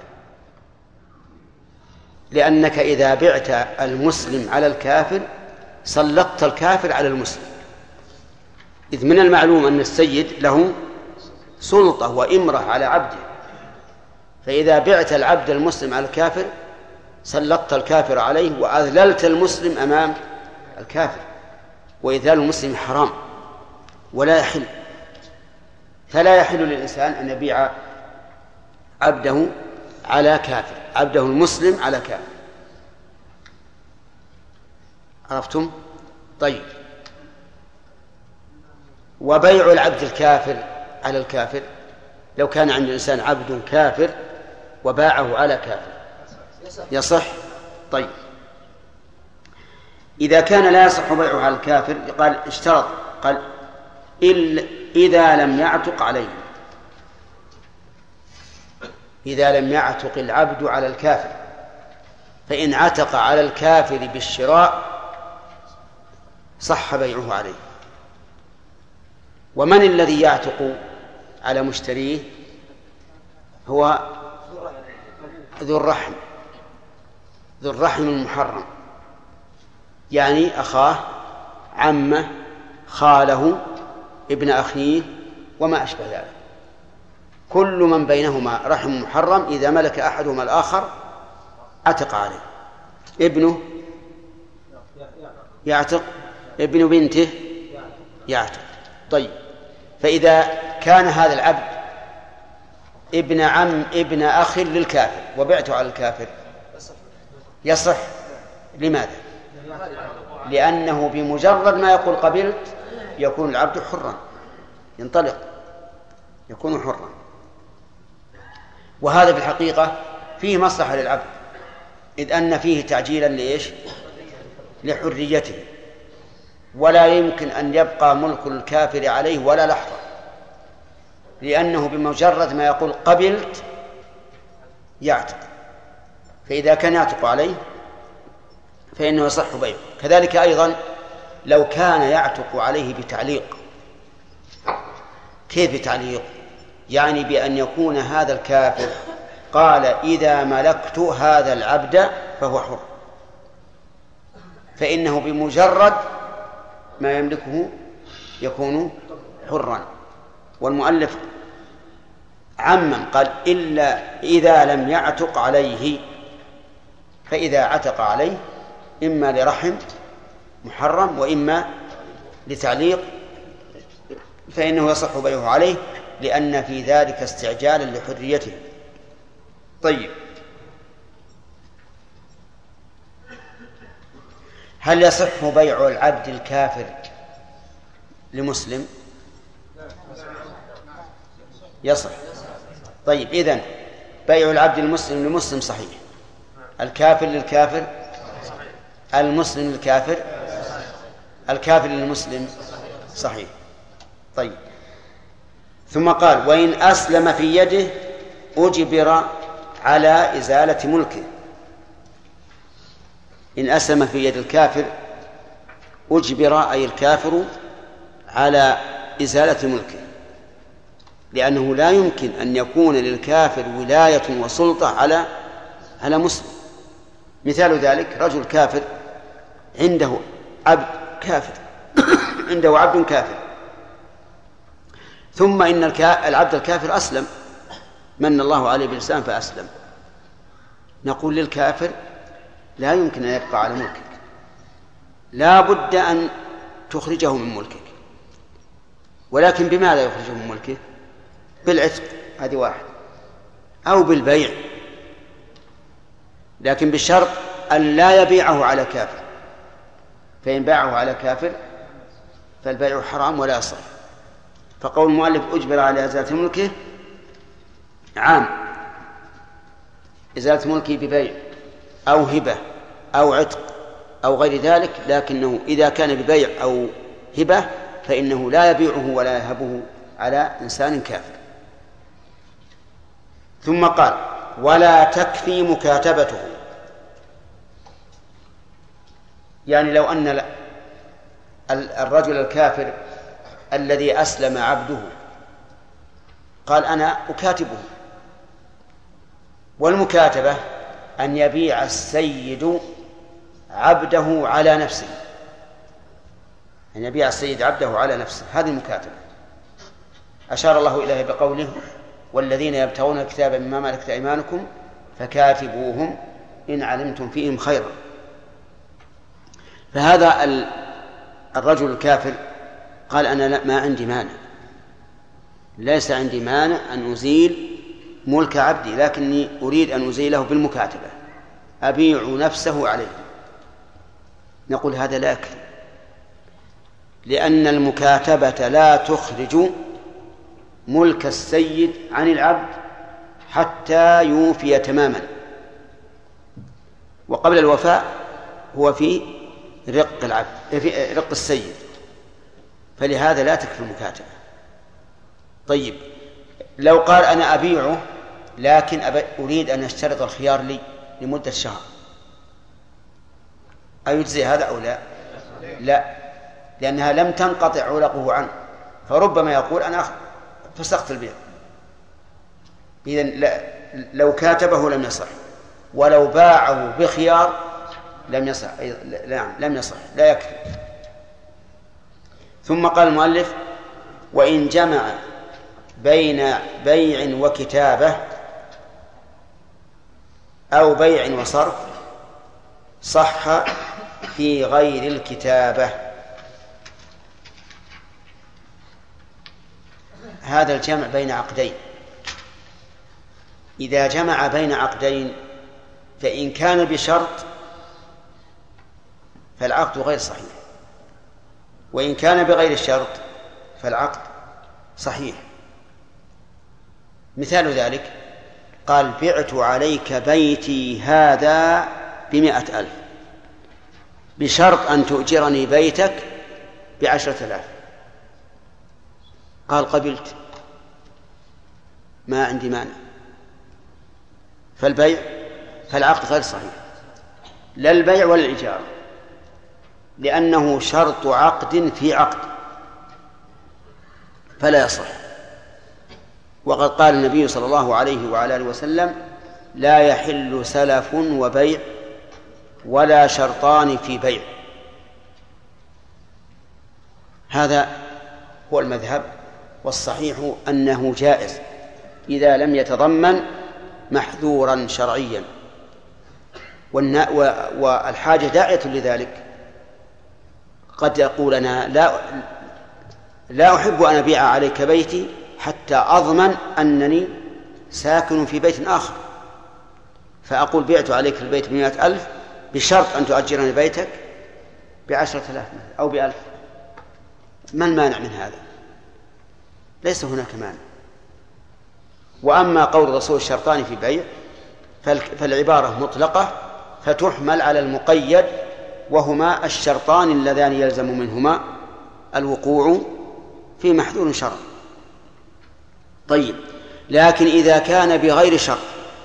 لأنك إذا بعت المسلم على الكافر سلطت الكافر على المسلم، إذ من المعلوم أن السيد له سلطة وإمرة على عبده، فإذا بعت العبد المسلم على الكافر سلطت الكافر عليه وأذللت المسلم أمام الكافر، وإذلال المسلم حرام ولا يحل. فلا يحل للإنسان أن يبيع عبده على كافر، عبده المسلم على كافر. عرفتم؟ طيب، وبيع العبد الكافر على الكافر، لو كان عند الإنسان عبد كافر وباعه على كافر يصح؟ طيب، إذا كان لا يصح بيعه على الكافر قال اشترط، قال إذا لم يعتق عليه، إذا لم يعتق العبد على الكافر، فإن عتق على الكافر بالشراء صح بيعه عليه. ومن الذي يعتق على مشتريه؟ هو ذو الرحم، ذو الرحم المحرم، يعني أخاه، عمه، خاله، ابن أخيه وما أشبه ذلك. كل من بينهما رحم محرم إذا ملك أحدهما الآخر عتق عليه. ابنه يعتق، ابن بنته يعتق. طيب، فإذا كان هذا العبد ابن عم ابن أخ للكافر وبعته على الكافر يصح. لماذا؟ لأنه بمجرد ما يقول قبلت يكون العبد حرا، ينطلق، يكون حرا. وهذا في الحقيقة فيه مصلحة للعبد، إذ أن فيه تعجيلا لإيش؟ لحريته، ولا يمكن أن يبقى ملك الكافر عليه ولا لحظة، لأنه بمجرد ما يقول قبلت يعتق، فإذا كان يعتق عليه فإنه يصح بيعه. كذلك أيضا لو كان يعتق عليه بتعليق. كيف بتعليق؟ يعني بأن يكون هذا الكافر قال إذا ملكت هذا العبد فهو حر، فإنه بمجرد ما يملكه يكون حرا. والمؤلف عمم قال إلا إذا لم يعتق عليه، فإذا عتق عليه إما لرحم محرم وإما لتعليق فإنه يصح بيعه عليه، لأن في ذلك استعجالا لحريته. طيب، هل يصح بيع العبد الكافر لمسلم؟ يصح. طيب، إذن بيع العبد المسلم لمسلم صحيح، الكافر للكافر، المسلم للكافر، الكافر للمسلم صحيح. طيب، ثم قال وإن أسلم في يده أجبر على إزالة ملكه. إن أسلم في يد الكافر أجبر أي الكافر على إزالة ملكه، لأنه لا يمكن أن يكون للكافر ولاية وسلطة على مسلم. مثال ذلك رجل كافر عنده عبد كافر عنده عبد كافر، ثم إن العبد الكافر أسلم من الله عليه بالإسلام فأسلم. نقول للكافر لا يمكن أن يبقى على ملكك، لا بد أن تخرجه من ملكك. ولكن بماذا يخرجه من ملكه؟ بالعتق، هذه واحد، أو بالبيع، لكن بالشرط أن لا يبيعه على كافر، فإن باعه على كافر فالبيع حرام ولا يصح. فقول المؤلف أجبر على إزالة ملكه عام، إزالة ملكه ببيع أو هبة أو عتق أو غير ذلك، لكنه إذا كان ببيع أو هبة فإنه لا يبيعه ولا يهبه على إنسان كافر. ثم قال ولا تكفي مكاتبته، يعني لو أن الرجل الكافر الذي أسلم عبده قال أنا أكاتبه، والمكاتبة أن يبيع السيد عبده على نفسه، أن يبيع السيد عبده على نفسه، هذه المكاتبة. أشار الله إليه بقوله والذين يبتغون الكتاب مما ملكت أيمانكم فكاتبوهم إن علمتم فيهم خيرا. فهذا الرجل الكافر قال أنا ما عندي مانع، ليس عندي مانع أن أزيل ملك عبدي، لكني أريد أن أزيله بالمكاتبة، أبيع نفسه عليه. نقول هذا لا يكفي، لأن المكاتبة لا تخرج ملك السيد عن العبد حتى يوفي تماما، وقبل الوفاء هو في رق العبد، في رق السيد، فلهذا لا تكفي المكاتبة. طيب لو قال أنا أبيعه لكن أريد أن أشترط الخيار لي لمدة شهر، أيجزي هذا أو لا؟ لا، لأنها لم تنقطع علقه عنه، فربما يقول أنا فسخت البيع. إذن لو كاتبه لم يصح، ولو باعه بخيار لم يصح، لم يصح، لا يكفي. ثم قال المؤلف وإن جمع بين بيع وكتابة أو بيع وصرف صح في غير الكتابة. هذا الجمع بين عقدين، إذا جمع بين عقدين فإن كان بشرط فالعقد غير صحيح، وإن كان بغير الشرط فالعقد صحيح. مثال ذلك قال بعت عليك بيتي هذا ب100,000 بشرط أن تؤجرني بيتك ب10,000. قال قبلت، ما عندي مانع، فالعقد غير صحيح، لا البيع ولا الإجارة، لأنه شرط عقد في عقد فلا يصح. وقد قال النبي صلى الله عليه وعلى آله وسلم لا يحل سلف وبيع ولا شرطان في بيع. هذا هو المذهب، والصحيح أنه جائز إذا لم يتضمن محذورا شرعيا، والحاجة داعية لذلك. قد يقول أنا لا أحب أن أبيع عليك بيتي حتى أضمن أنني ساكن في بيت آخر، فأقول بعت عليك البيت ب100,000 بشرط أن تؤجرني بيتك ب10,000 أو ب1,000. ما المانع من هذا؟ ليس هناك مانع. وأما قول الرسول الشرطان في بيع فالعبارة مطلقة فتحمل على المقيد، وهما الشرطان اللذان يلزم منهما الوقوع في محذور شرعي. طيب لكن إذا كان بغير شرط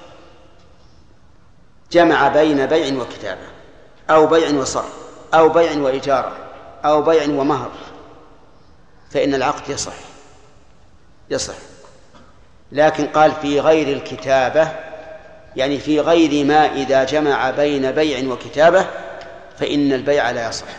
جمع بين بيع وكتابة أو بيع وصرف أو بيع وإجارة أو بيع ومهر فإن العقد يصح. لكن قال في غير الكتابة، يعني في غير ما إذا جمع بين بيع وكتابة فإن البيع لا يصح.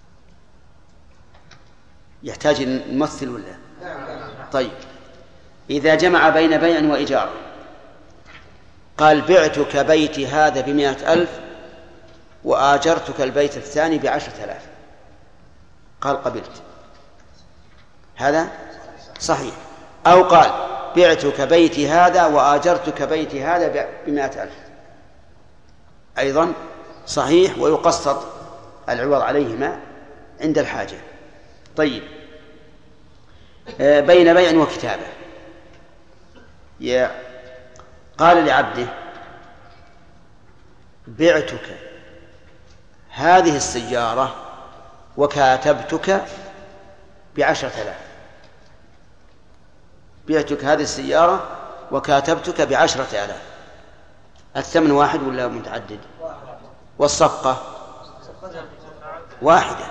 يحتاج نمثل ولا؟ طيب إذا جمع بين بيع وإيجار، قال بعتك بيتي هذا 100,000 وآجرتك البيت الثاني ب10,000، قال قبلت، هذا صحيح. أو قال بعتك بيتي هذا وآجرتك بيتي هذا ب100,000، أيضا صحيح، ويقسط العوض عليهما عند الحاجة. طيب، بين بيع وكتابة، قال لعبده بعتك هذه السيارة وكاتبتك ب10,000، بعتك هذه السيارة وكاتبتك ب10,000، الثمن واحد ولا متعدد؟ والصفقة واحدة.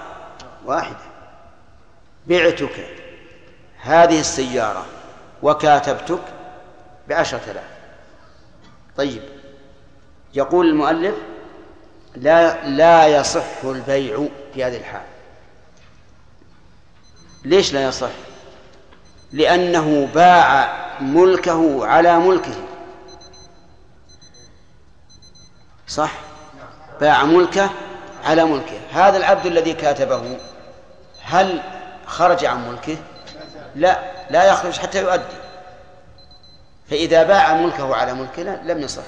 بعتك هذه السيارة وكاتبتك ب10,000. طيب، يقول المؤلف لا يصح البيع في هذه الحال. ليش لا يصح؟ لأنه باع ملكه على ملكه، صح؟ باع ملكه على ملكه. هذا العبد الذي كاتبه هل خرج عن ملكه؟ لا يخرج حتى يؤدي. فإذا باع ملكه على ملكه لم يصح.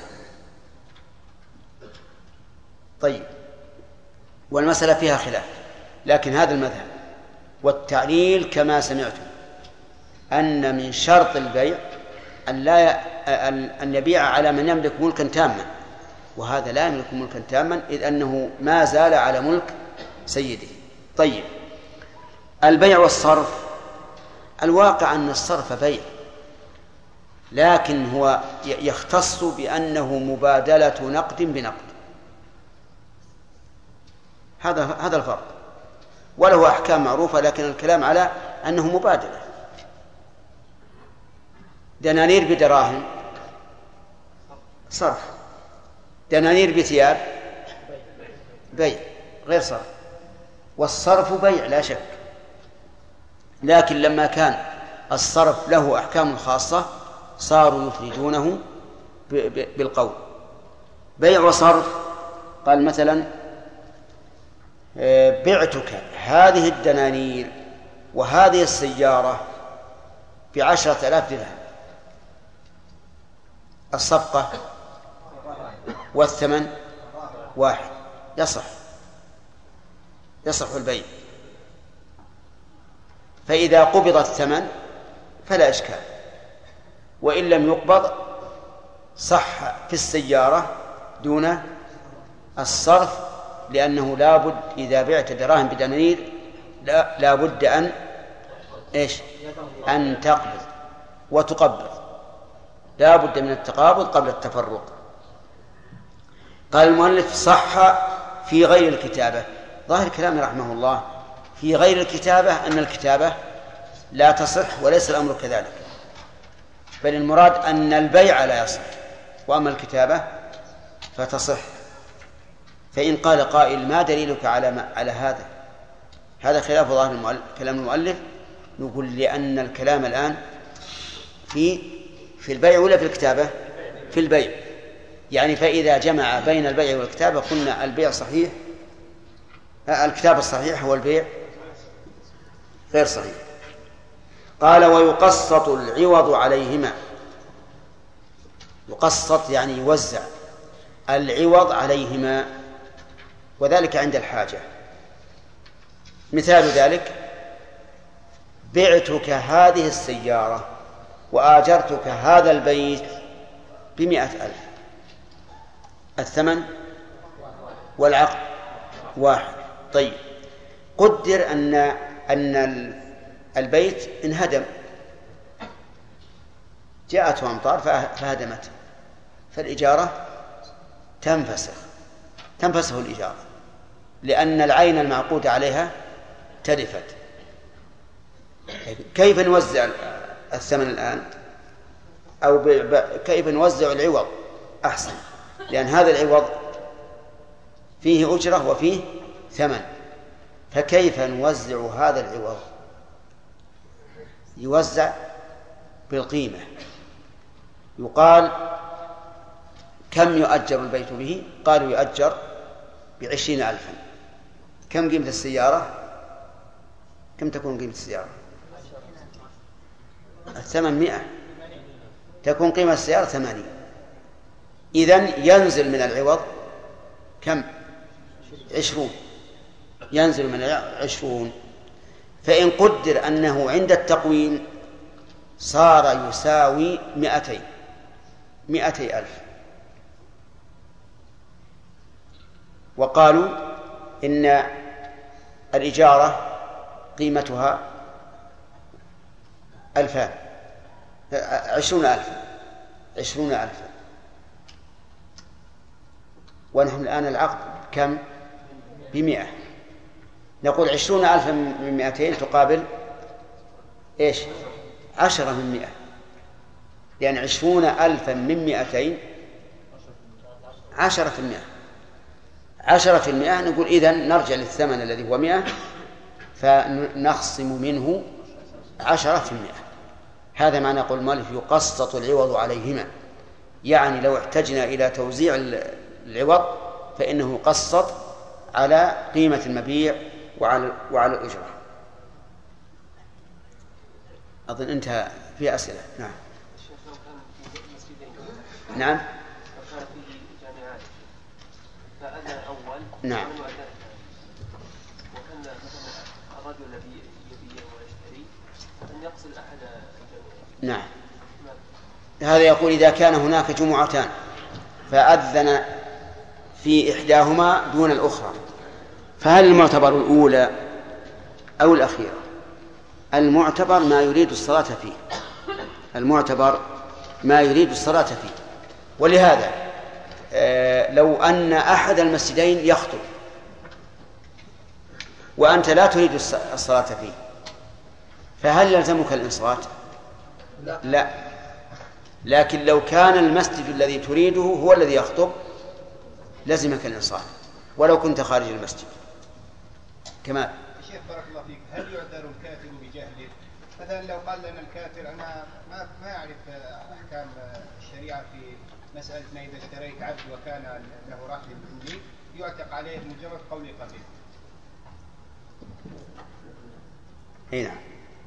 طيب، والمسألة فيها خلاف، لكن هذا المذهب والتعليل كما سمعتم أن من شرط البيع أن يبيع على من يملك ملكا تاما، وهذا لا يملك ملكا تاما إذ أنه ما زال على ملك سيده. طيب، البيع والصرف، الواقع أن الصرف بيع، لكن هو يختص بأنه مبادلة نقد بنقد، هذا الفرق، وله أحكام معروفة، لكن الكلام على أنه مبادلة. دنانير بدراهم صرف، دنانير بثياب بيع غير صرف، والصرف بيع لا شك، لكن لما كان الصرف له أحكام خاصة صاروا يفردونه بالقول. بيع وصرف، قال مثلا بعتك هذه الدنانير وهذه السيارة ب10,000 درهم، الصفقة والثمن واحد، يصح البيع. فإذا قبض الثمن فلا إشكال، وإن لم يقبض صح في السيارة دون الصرف، لأنه لابد إذا بعت دراهم بدنانير لابد أن تقبض وتقبض، لابد من التقابض قبل التفرق. قال المؤلف صح في غير الكتابة. ظاهر كلامه رحمه الله في غير الكتابة أن الكتابة لا تصح، وليس الأمر كذلك، بل المراد أن البيع لا يصح، وأما الكتابة فتصح. فإن قال قائل ما دليلك على هذا خلاف ظاهر كلام المؤلف، نقول لأن الكلام الآن في البيع ولا في الكتابة؟ في البيع، يعني فإذا جمع بين البيع والكتابة قلنا البيع صحيح، الكتابة الصحيح والبيع غير صحيح. قال ويقسط العوض عليهما، يقسط يعني يوزع العوض عليهما، وذلك عند الحاجة. مثال ذلك بعتك هذه السيارة وآجرتك هذا البيت ب100,000، الثمن والعقد واحد. طيب، قدر أن البيت انهدم، جاءته أمطار فهدمته، فالإجارة تنفسخ الإجارة، لأن العين المعقود عليها تلفت. كيف نوزع الثمن الآن؟ أو كيف نوزع العوض أحسن، لأن هذا العوض فيه أجرة وفيه ثمن، فكيف نوزع هذا العوض؟ يوزع بالقيمة. يقال كم يؤجر البيت به؟ قالوا يؤجر ب20,000. كم قيمة السيارة؟ كم تكون قيمة السيارة؟ 800. تكون قيمة السيارة 80. إذن ينزل من العوض كم؟ 20. ينزل من 20. فإن قدر أنه عند التقويم صار يساوي 200,000. وقالوا إن الإجارة قيمتها 20,000. ونحن الآن العقد كم؟ ب100. نقول 20,000 من 200 تقابل إيش؟ 10 من 100. يعني 20,000 من 200 10%. 10%. نقول إذن نرجع للثمن الذي هو 100 فنخصم منه 10%. هذا معنى قول المؤلف يقسط العوض عليهما. يعني لو احتجنا إلى توزيع العوض فإنه يقسط على قيمة المبيع وعلى الأجرة. أظن انتهى. في أسئلة؟ نعم. نعم. نعم. وكان مثلا الرجل الذي يبيع ويشتري أن يقصد أحد الجميع. نعم. هذا يقول إذا كان هناك جمعتان فأذن في إحداهما دون الأخرى فهل المعتبر الأولى أو الأخيرة؟ المعتبر ما يريد الصلاة فيه. المعتبر ما يريد الصلاة فيه. ولهذا لو أن أحد المسجدين يخطب وأنت لا تريد الصلاة فيه فهل يلزمك الإنصات؟ لا. لكن لو كان المسجد الذي تريده هو الذي يخطب لزمك الإنصات ولو كنت خارج المسجد. كمال. شيخ بارك الله فيك، هل يعذر الكاتب بجهله؟ مثلا لو قال لنا الكاتب أنا ما أعرف أحكام الشريعة في مسألة ما إذا اشتريت عبد وكان له رهن عندي يعتق عليه مجرد قولي قبيل. نعم.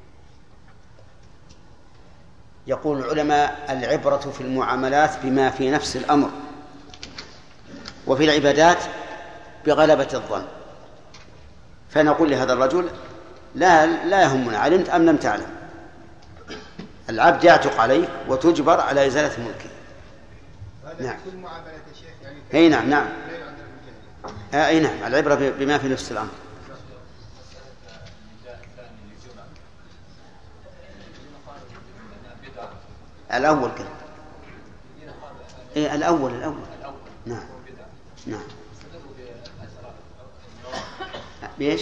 يقول العلماء العبرة في المعاملات بما في نفس الأمر، وفي العبادات بغلبة الظن. فنقول لهذا الرجل لا يهمنا علمت أم لم تعلم، العبد يعتق عليك وتجبر على إزالة ملكه. نعم. أي نعم. نعم. أي نعم. العبرة بما في نفس الأمر. الأول كده. إيه الأول. نعم. نعم. بإيش؟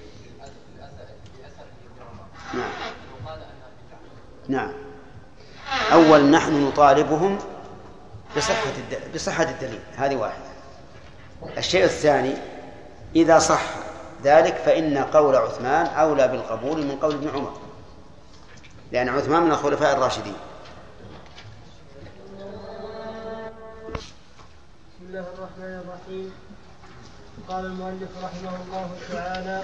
نعم. نعم. أول نحن نطالبهم بصحة الدليل، هذه واحدة. الشيء الثاني إذا صح ذلك فإن قول عثمان أولى بالقبول من قول ابن عمر، لأن عثمان من الخلفاء الراشدين. بسم الله الرحمن الرحيم. قال المؤلف رحمه الله تعالى: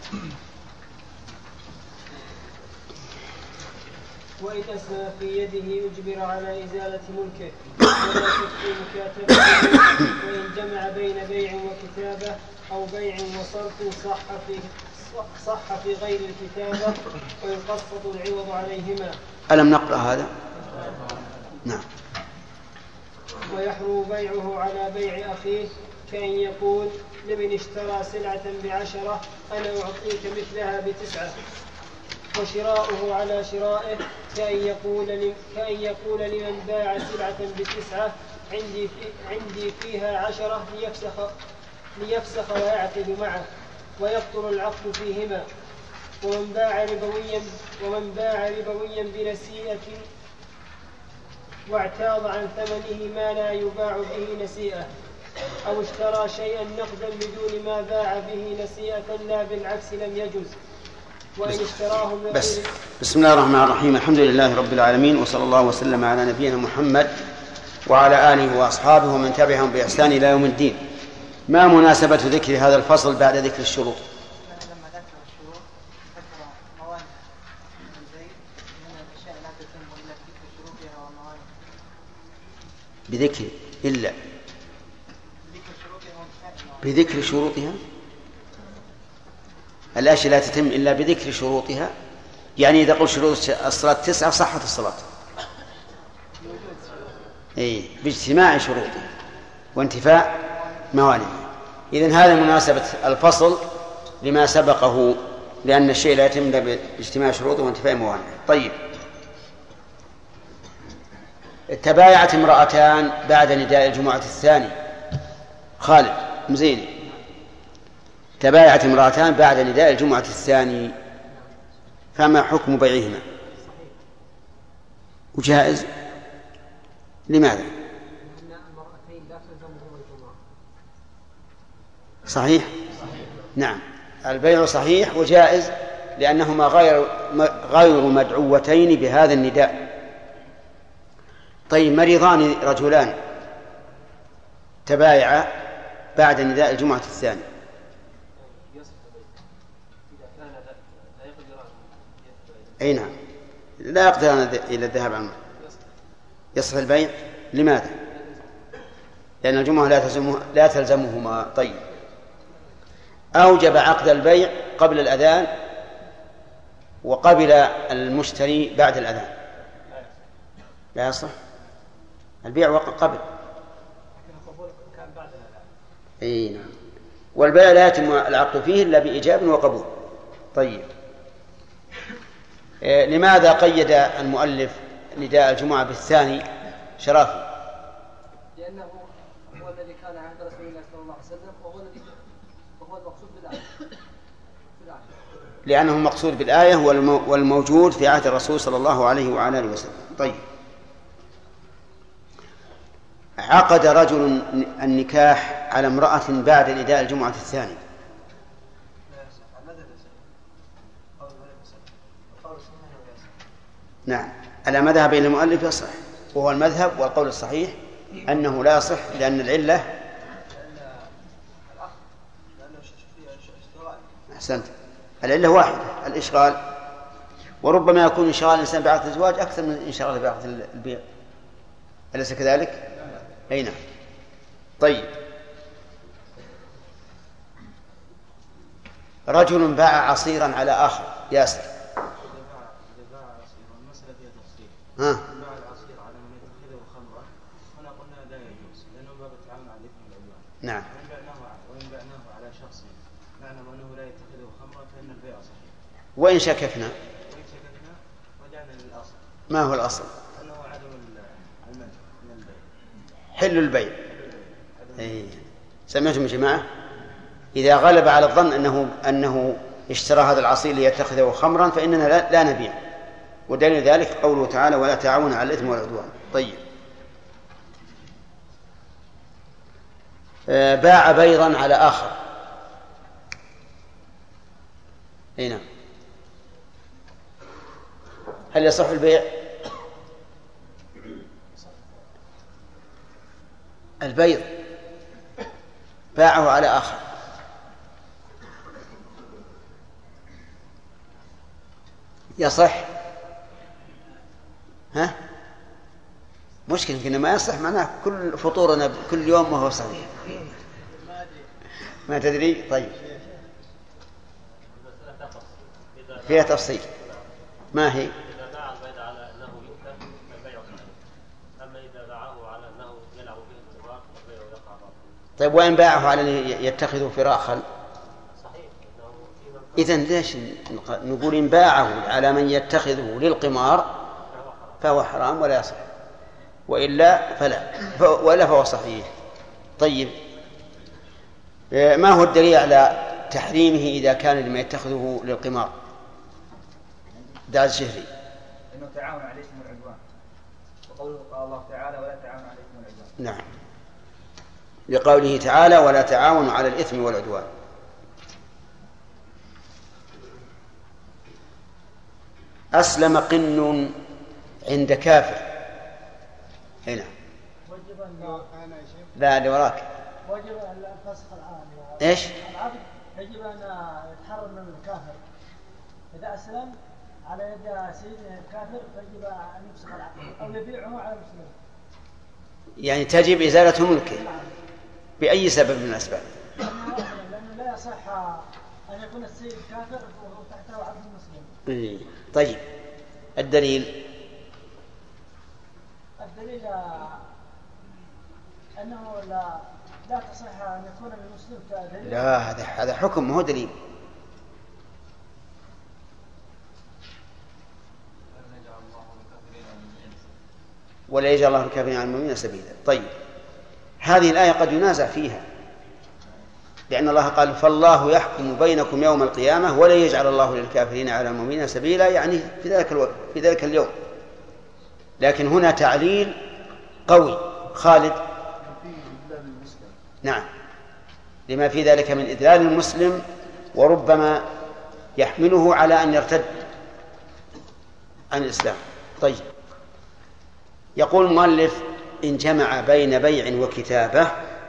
وإن أسلم في يده أجبر على إزالة ملكه ولا تكفي مكاتبته، وإن جمع بين بيع وكتابة أو بيع وصرف صح في غير الكتابة ويقسط العوض عليهما. ألم نقرأ هذا؟ نعم. ويحرم بيعه على بيع أخيه كأن يقول لمن اشترى سلعة ب10 أنا أعطيك مثلها ب9، وشراؤه على شرائه كأن يقول لمن باع سلعة ب9 عندي فيها 10 ليفسخ ويعقد معه ويبطل العقد فيهما. ومن باع ربويا بنسيئة واعتاض عن ثمنه ما لا يباع به نسيئة، أو اشترى شيئا نقدا بدون ما باع به نسيئة لا بالعكس لم يجز. وإن اشتراه بس بسم الله الرحمن الرحيم. الحمد لله رب العالمين، وصلى الله وسلم على نبينا محمد وعلى آله وأصحابه ومن تبعهم بإحسان إلى يوم الدين. ما مناسبة ذكر هذا الفصل بعد ذكر الشروط؟ لما ذكر الشروط ذكر موانع البيع من الأشياء لا تتم إلا بذكر شروطها وموانع بذكر إلا بذكر شروطها. الأشياء لا تتم إلا بذكر شروطها، يعني إذا قلت شروط الصلاة 9 صحت الصلاة باجتماع شروطها وانتفاء موانعها. إذن هذا مناسبة الفصل لما سبقه، لأن الشيء لا يتم إلا باجتماع شروطه وانتفاء موانعه. طيب، تبايعت امرأتان بعد نداء الجمعة الثاني. خالد مزيني. تبايعت امرأتان بعد نداء الجمعة الثاني، فما حكم بيعهما؟ وجائز. لماذا؟ صحيح؟ نعم، البيع صحيح وجائز لأنهما غير مدعوتين بهذا النداء. طيب، مريضان رجلان تبايعا بعد نداء الجمعة الثاني، أي نعم، لا يقدران إلى الذهاب عنه، يصح البيع. لماذا؟ لأن الجمعة لا تلزمهما. طيب، أوجب عقد البيع قبل الأذان وقبل المشتري بعد الأذان، لا يصح البيع وقت قبل. أي نعم، والبيع لا يتم العقد فيه إلا بإيجاب وقبول. طيب، لماذا قيد المؤلف نداء الجمعة بالثاني؟ شرافي. لأنه هو الذي كان عند رسول الله صلى الله عليه وسلم، وهو المقصود بالآية. لأنه مقصود بالآية والموجود في عهد الرسول صلى الله عليه وعلى آله وسلم. طيب، عقد رجل النكاح على امرأة بعد نداء الجمعة الثاني. نعم، على مذهب المؤلف يصح، وهو المذهب والقول الصحيح أنه لا يصح، لأن العلة أحسنت، العلة واحدة، الإشغال، وربما يكون انشغال الإنسان بعقد الزواج أكثر من انشغاله بعقد البيع، أليس كذلك؟ أي نعم. طيب، رجل باع عصيرا على آخر. ياسر. ها. باع العصير على من يتخذه خمرا، هنا قلنا لا يجوز لأنه باب التعاون على الإثم والعدوان. نعم. وإن بعناه على شخص نعلم أنه لا يتخذه خمرا فإن البيع صحيح. وإن شككنا رجعنا للأصل. ما هو الأصل؟ أنه عدم المنع من البيع. حل البيع. سمعتم يا جماعة؟ إذا غلب على الظن أنه اشترى هذا العصير ليتخذه خمرا فإننا لا نبيع، ودليل ذلك قوله تعالى: ولا تعاونوا على الإثم والعدوان. طيب، باع بيضا على آخر. أي نعم، هل يصح البيع؟ البيض باعه على آخر، يصح؟ ها؟ مشكلة إنه ما يصح، معناه كل فطورنا كل يوم وهو صحيح. ما تدري؟ طيب، فيها تفصيل. ما هي؟ إذا باع البيض على أنه يؤكل البيع صحيح، أما إذا باعه على أنه يلعب به الكبار البيع يقع باطل. طيب، وإن باعه على أن يتخذه فراخا؟ صحيح. إذن ليش نقول إن باعه على من يتخذه للقمار فهو حرام ولا يصح، وإلا فهو صحيح. طيب، ما هو الدليل على تحريمه إذا كان لما يتخذه للقمار؟ داز شهري. إنه تعاون على الإثم والعدوان، وقوله قال الله تعالى: ولا تعاون على الإثم والعدوان. نعم، لقوله تعالى: ولا تعاونوا على الإثم والعدوان. أسلم قن عند كافر هنا لا اللي وراك وجب الفسخ العام ايش؟ العبد يجب ان يتحرر من الكافر اذا اسلم على يد سيده الكافر فيجب ان يفسخ العقد او يبيعه على المسلم. يعني تجب ازاله ملكه باي سبب من الاسباب. لانه لا يصح ان يكون السيد كافر وتحته عبد مسلم. طيب الدليل أنه لا تصح أن يكون المسلم كدليل. لا هذا حكم ما هو دليل. ولا يجعل الله الكافرين على المؤمنين سبيلا. طيب هذه الآية قد ينازع فيها لأن الله قال فالله يحكم بينكم يوم القيامة ولا يجعل الله للكافرين على المؤمنين سبيلا، يعني في ذلك اليوم. لكن هنا تعليل قوي. خالد. نعم لما في ذلك من إذلال المسلم وربما يحمله على أن يرتد عن الإسلام. طيب يقول المؤلف إن جمع بين بيع وكتابة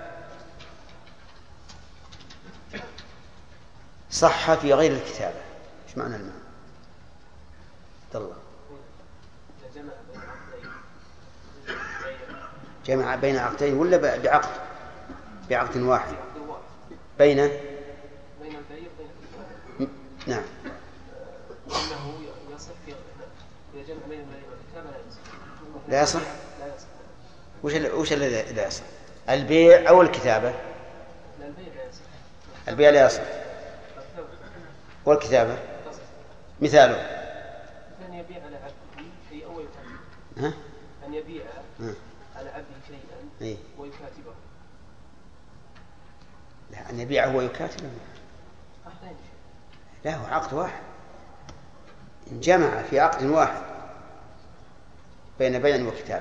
صح في غير الكتابة. ايش معنى المعنى؟ الله جمع بين عقدين ولا بعقد واحد؟ بين البيع وبين نعم انه يصح اذا جمع بين البيع والكتابة لا يصح. وش الذي لا يصح؟ البيع او الكتابة؟ لا البيع لا يصح. البيع لا يصح والكتابة مثاله أن يبيع على عبده شيئا ويكاتبه. أن يبيع على عبده شيئا ويكاتبه. لا أن يبيعه ويكاتبه لا هو عقد واحد. إن جمع في عقد واحد بين بيع وكتابة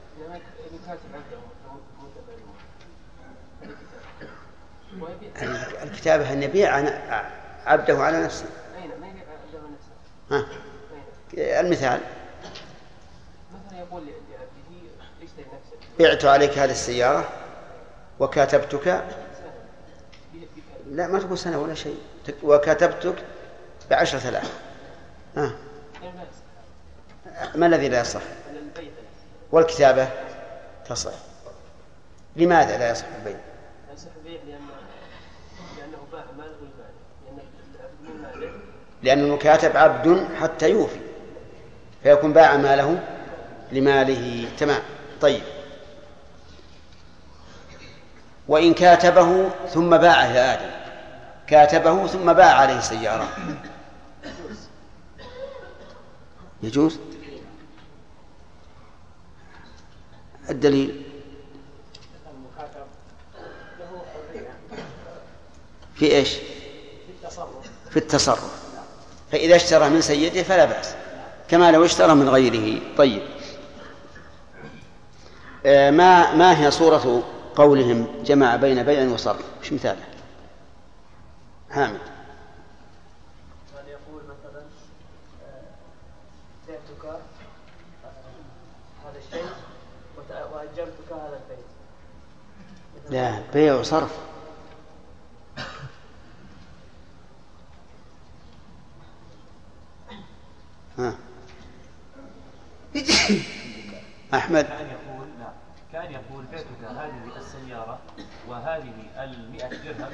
الكتابة أن يبيع عبده على نفسه. المثال مثلا يقول لعبده اشتري نفسك بعت عليك هذه السيارة وكاتبتك لا ما تقول سنة ولا شيء وكاتبتك ب10,000. ما الذي لا يصح؟ والكتابة تصح. لماذا لا يصح البيع؟ لا يصح البيع لأنه باع ماله لماله لأن المكاتب عبد حتى يوفي فيكون باع ماله لماله. تمام. طيب وإن كاتبه ثم باع يا آدم كاتبه ثم باع عليه سيارة يجوز؟ الدليل في إيش؟ في التصرف. فإذا اشترى من سيده فلا بأس كما لو اشترى من غيره. طيب ما هي صورة قولهم جمع بين بيع وصرف؟ مش مثاله؟ حامد. من يقول مثلا بعتك هذا الشيء وأجرتك هذا البيت. لا بيع وصرف. أحمد. كان يقول بعتك هذه السيارة وهذه 100 درهم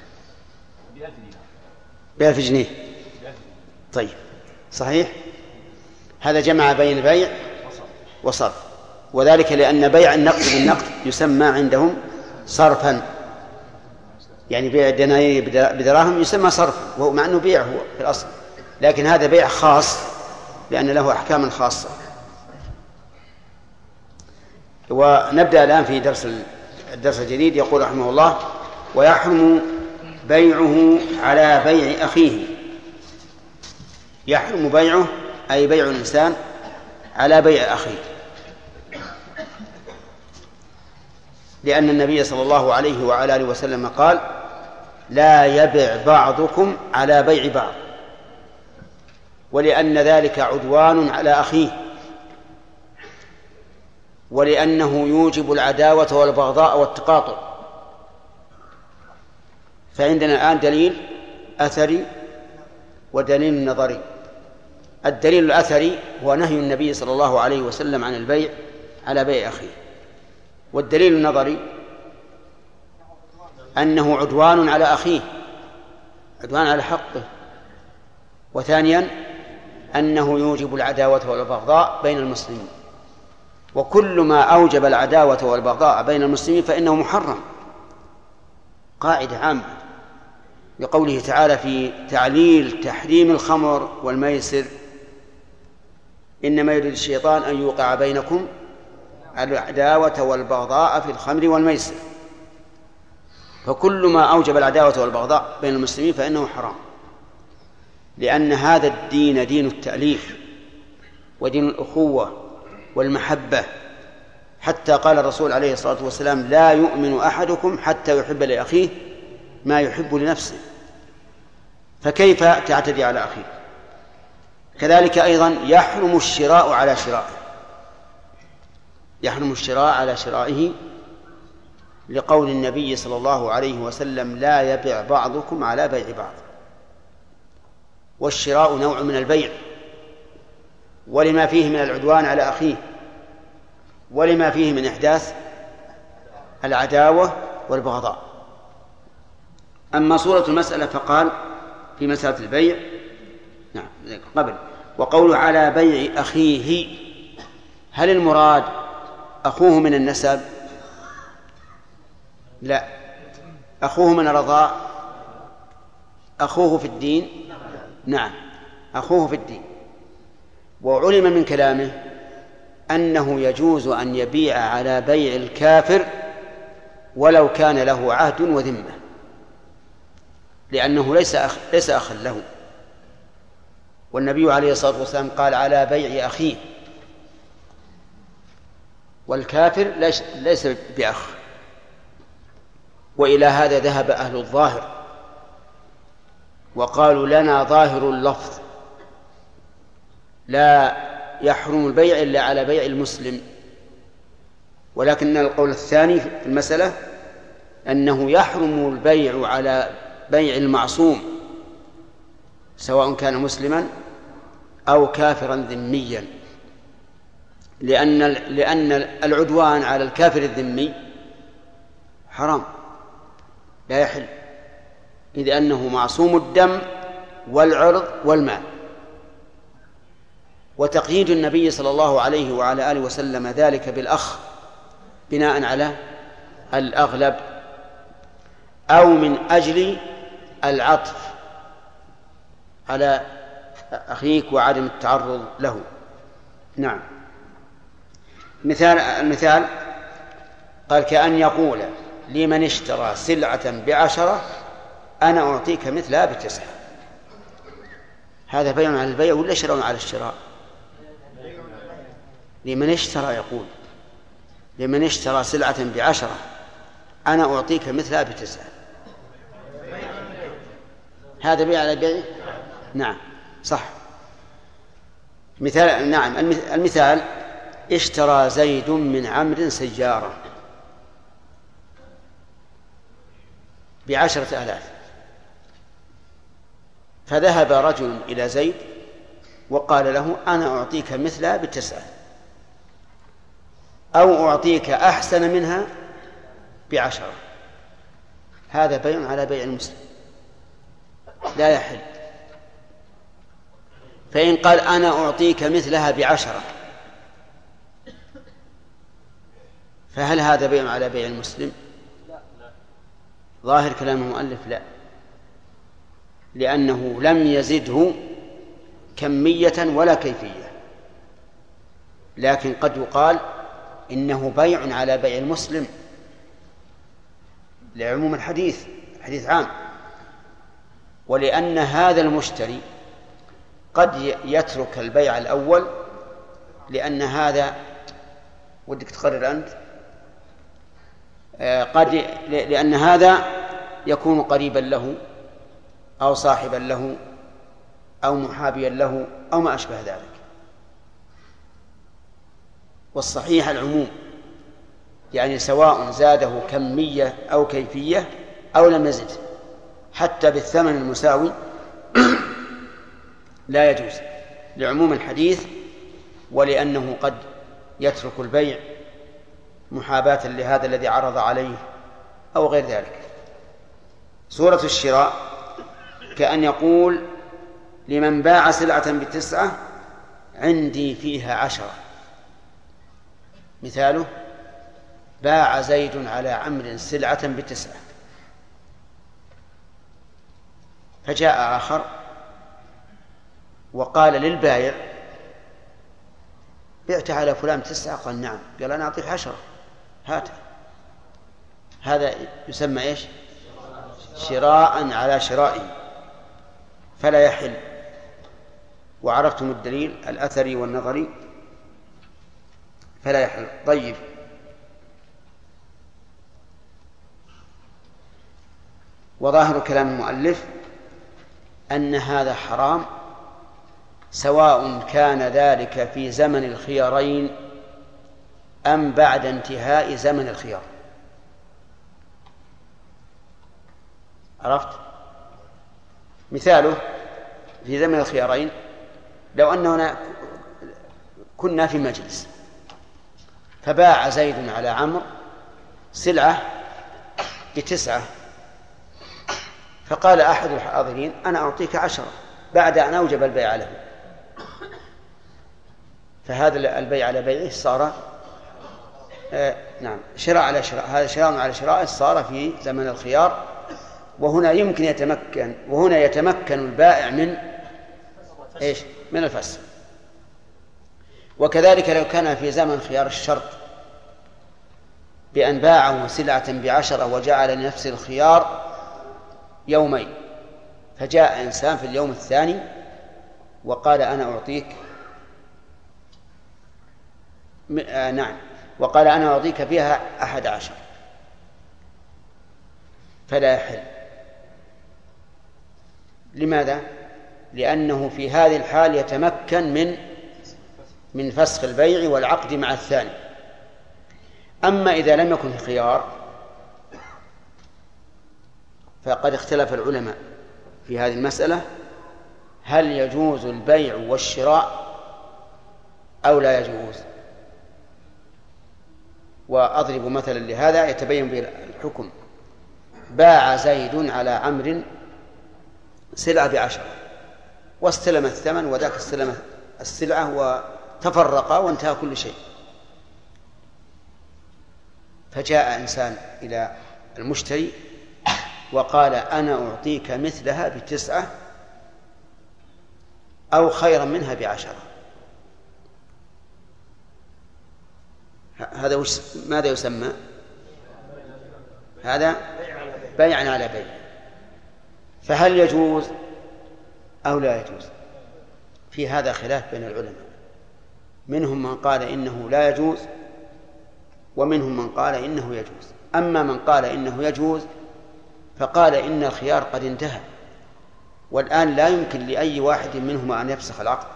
ب1000 جنيه. طيب صحيح. هذا جمع بين بيع وصرف وذلك لأن بيع النقد بالنقد يسمى عندهم صرفا يعني بيع الدنانير بدراهم يسمى صرفا وهو مع أنه بيع هو في الأصل لكن هذا بيع خاص لأن له أحكام خاصة. ونبدأ الآن في الدرس الجديد. يقول رحمه الله ويحرم بيعه على بيع أخيه. يحرم بيعه أي بيع الإنسان على بيع أخيه لأن النبي صلى الله عليه وعلى آله وسلم قال لا يبع بعضكم على بيع بعض ولأن ذلك عدوان على أخيه، ولأنه يوجب العداوة والبغضاء والتقاطع. فعندنا الآن دليل أثري ودليل نظري. الدليل الأثري هو نهي النبي صلى الله عليه وسلم عن البيع على بيع أخيه، والدليل النظري أنه عدوان على أخيه، عدوان على حقه. وثانيا أنه يوجب العداوة والبغضاء بين المسلمين، وكل ما أوجب العداوة والبغضاء بين المسلمين فإنه محرم، قاعدة عامة، لقوله تعالى في تعليل تحريم الخمر والميسر: إنما يريد الشيطان أن يوقع بينكم العداوة والبغضاء في الخمر والميسر. فكل ما أوجب العداوة والبغضاء بين المسلمين فإنه حرام، لأن هذا الدين دين التأليف ودين الأخوة والمحبة. حتى قال الرسول عليه الصلاة والسلام: لا يؤمن أحدكم حتى يحب لأخيه ما يحب لنفسه. فكيف تعتدي على أخيه؟ كذلك أيضا يحرم الشراء على شرائه، يحرم الشراء على شرائه، لقول النبي صلى الله عليه وسلم: لا يبيع بعضكم على بيع بعض. والشراء نوع من البيع، ولما فيه من العدوان على أخيه، ولما فيه من إحداث العداوة والبغضاء. أما صورة المسألة فقال في مسألة البيع نعم قبل: وقول على بيع أخيه، هل المراد أخوه من النسب؟ لا، أخوه من الرضاع، أخوه في الدين. نعم، أخوه في الدين. وعلم من كلامه أنه يجوز أن يبيع على بيع الكافر ولو كان له عهد وذمة، لأنه ليس أخا له. والنبي عليه الصلاة والسلام قال: على بيع أخيه، والكافر ليس بأخ. وإلى هذا ذهب أهل الظاهر وقالوا: لنا ظاهر اللفظ، لا يحرم البيع إلا على بيع المسلم. ولكن القول الثاني في المسألة أنه يحرم البيع على بيع المعصوم، سواء كان مسلما أو كافرا ذميا، لأن العدوان على الكافر الذمي حرام لا يحل، إذ أنه معصوم الدم والعرض والمال. وتقييد النبي صلى الله عليه وعلى آله وسلم ذلك بالأخ بناء على الأغلب، أو من أجل العطف على أخيك وعدم التعرض له. نعم. المثال قال: كأن يقول لمن اشترى سلعة ب10 أنا أعطيك مثلها ب9. هذا بيع على البيع ولا شراء على الشراء؟ لمن اشترى، يقول لمن اشترى سلعة ب10 أنا أعطيك مثلها ب9. هذا بيع على البيع؟ نعم صح. مثال، نعم المثال: اشترى زيد من عمرو سيارة ب10,000، فذهب رجل إلى زيد وقال له: أنا أعطيك مثلها ب9، أو أعطيك أحسن منها ب10. هذا بيع على بيع المسلم لا يحل. فإن قال: أنا أعطيك مثلها ب10، فهل هذا بيع على بيع المسلم؟ ظاهر كلام المؤلف لا، لأنه لم يزده كمية ولا كيفية. لكن قد يقال إنه بيع على بيع المسلم لعموم الحديث عام، ولأن هذا المشتري قد يترك البيع الأول، لأن ودك تقرر أنت، لأن هذا يكون قريبا له أو صاحبا له أو محابيا له أو ما أشبه ذلك. والصحيح العموم، يعني سواء زاده كمية أو كيفية أو لم يزد، حتى بالثمن المساوي لا يجوز لعموم الحديث، ولأنه قد يترك البيع محاباة لهذا الذي عرض عليه أو غير ذلك. صورة الشراء كأن يقول لمن باع سلعة ب9 عندي فيها 10. مثاله: باع زيد على عمرو سلعة ب9، فجاء آخر وقال للبائع: بعت على فلان 9؟ قال: نعم. قال: أنا أعطيك 10، هات. هذا يسمى إيش؟ شراء على شرائه، فلا يحل. وعرفتم الدليل الأثري والنظري، فلا يحل. طيب، وظاهر كلام المؤلف أن هذا حرام، سواء كان ذلك في زمن الخيارين أم بعد انتهاء زمن الخيار. عرفت؟ مثاله في زمن الخيارين: لو أننا كنا في مجلس فباع زيد على عمرو سلعة ب9، فقال أحد الحاضرين: أنا أعطيك 10 بعد أن أوجب البيع له. فهذا البيع على بيعه صار نعم شراء على شراء، هذا شراء على شراء صار في زمن الخيار، وهنا يتمكن البائع من إيش؟ من الفسخ. وكذلك لو كان في زمن خيار الشرط بأن باعه سلعة ب10 وجعل لنفسه الخيار يومين، فجاء إنسان في اليوم الثاني وقال: أنا أعطيك وقال: أنا أعطيك فيها 11، فلا يحل. لماذا؟ لأنه في هذه الحال يتمكن من فسخ البيع والعقد مع الثاني. أما إذا لم يكن خيار فقد اختلف العلماء في هذه المسألة: هل يجوز البيع والشراء أو لا يجوز؟ وأضرب مثلا لهذا يتبين به الحكم: باع زيد على عمرو سلعة ب10 واستلم الثمن وذاك استلم السلعة وتفرقا وانتهى كل شيء. فجاء إنسان إلى المشتري وقال: أنا أعطيك مثلها ب9 أو خيرا منها ب10. هذا ماذا يسمى؟ هذا بيع على بيع. فهل يجوز أو لا يجوز؟ في هذا خلاف بين العلماء، منهم من قال إنه لا يجوز ومنهم من قال إنه يجوز. أما من قال إنه يجوز فقال إن الخيار قد انتهى، والآن لا يمكن لأي واحد منهما أن يفسخ العقد،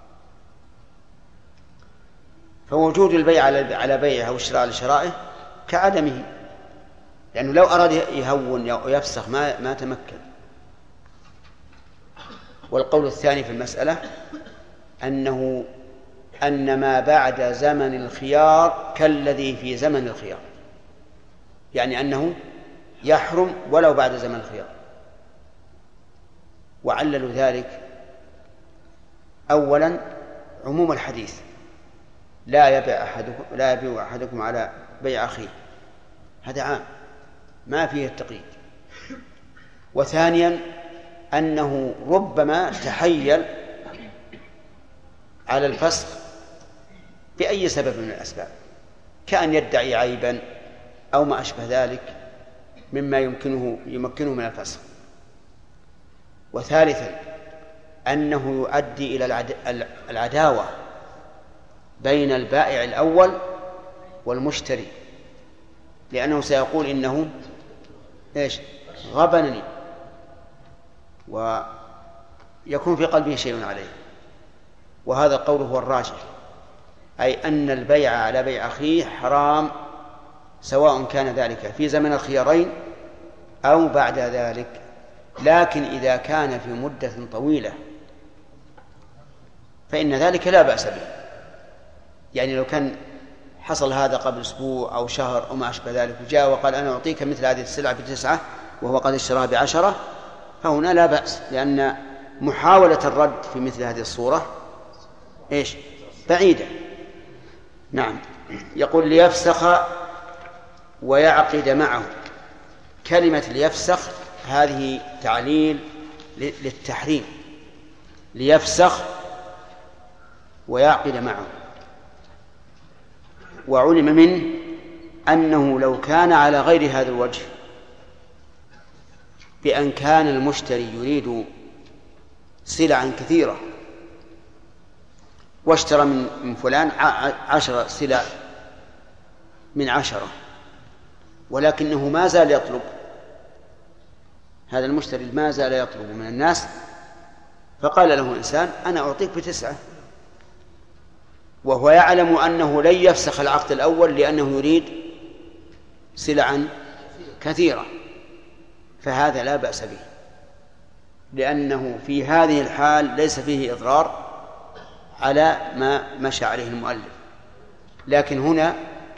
فوجود البيع على بيعه أو الشراء على شرائه كعدمه، لأنه لو أراد يهون أو يفسخ ما تمكن. والقول الثاني في المسألة أن ما بعد زمن الخيار كالذي في زمن الخيار، يعني أنه يحرم ولو بعد زمن الخيار. وعللوا ذلك أولا عموم الحديث: لا يبيع أحدكم على بيع أخيه، هذا عام ما فيه التقييد. وثانيا أنه ربما تحيل على الفسخ بأي سبب من الأسباب، كأن يدعي عيبا أو ما أشبه ذلك مما يمكنه من الفسخ. وثالثا أنه يؤدي إلى العداوة بين البائع الأول والمشتري، لأنه سيقول إنه غبنني، يكون في قلبه شيء عليه، وهذا القول هو الراجح، أي أن البيع على بيع أخيه حرام، سواء كان ذلك في زمن الخيارين أو بعد ذلك. لكن إذا كان في مدة طويلة فإن ذلك لا بأس به. يعني لو كان حصل هذا قبل أسبوع أو شهر أو ما أشبه ذلك، وجاء وقال أنا أعطيك مثل هذه السلعة ب9 وهو قد اشتراها ب10، فهنا لا بأس، لأن محاولة الرد في مثل هذه الصورة إيش؟ بعيدة. نعم. يقول ليفسخ ويعقد معه. كلمة ليفسخ هذه تعليل للتحريم، ليفسخ ويعقد معه. وعلم منه أنه لو كان على غير هذا الوجه، بأن كان المشتري يريد سلعا كثيرة واشترى من فلان 10 سلع من 10، ولكنه ما زال يطلب، هذا المشتري ما زال يطلب من الناس، فقال له إنسان أنا أعطيك ب9، وهو يعلم أنه لن يفسخ العقد الأول لأنه يريد سلعا كثيرة، فهذا لا بأس به، لأنه في هذه الحال ليس فيه إضرار على ما مشى عليه المؤلف. لكن هنا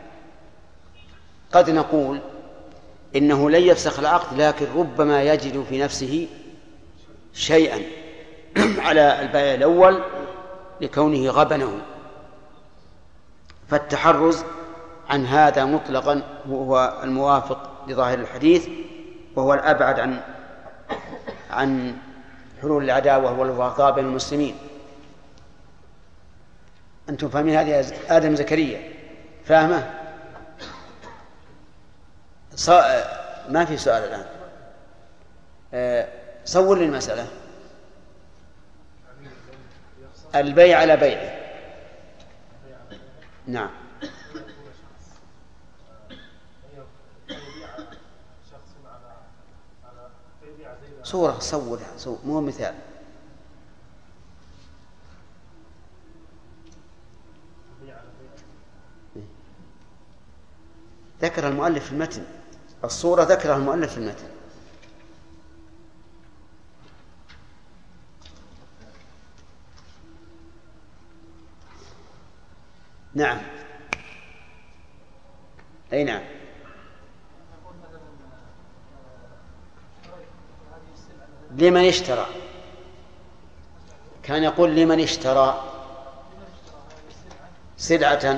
قد نقول إنه لن يفسخ العقد، لكن ربما يجد في نفسه شيئا على البائع الأول لكونه غبنه، فالتحرز عن هذا مطلقا هو الموافق لظاهر الحديث، وهو الأبعد عن حلول العداوة والبغضاء بين المسلمين. أنتم فاهمين هذه؟ آدم زكريا فاهمه؟ ما في سؤال الآن. صور لي المسألة. البيع على بيعه. نعم. صورة صورها مو مثال. ذكر المؤلف في المتن، الصورة ذكرها المؤلف في المتن. نعم. أي نعم. لمن اشترى، كان يقول لمن اشترى سلعة.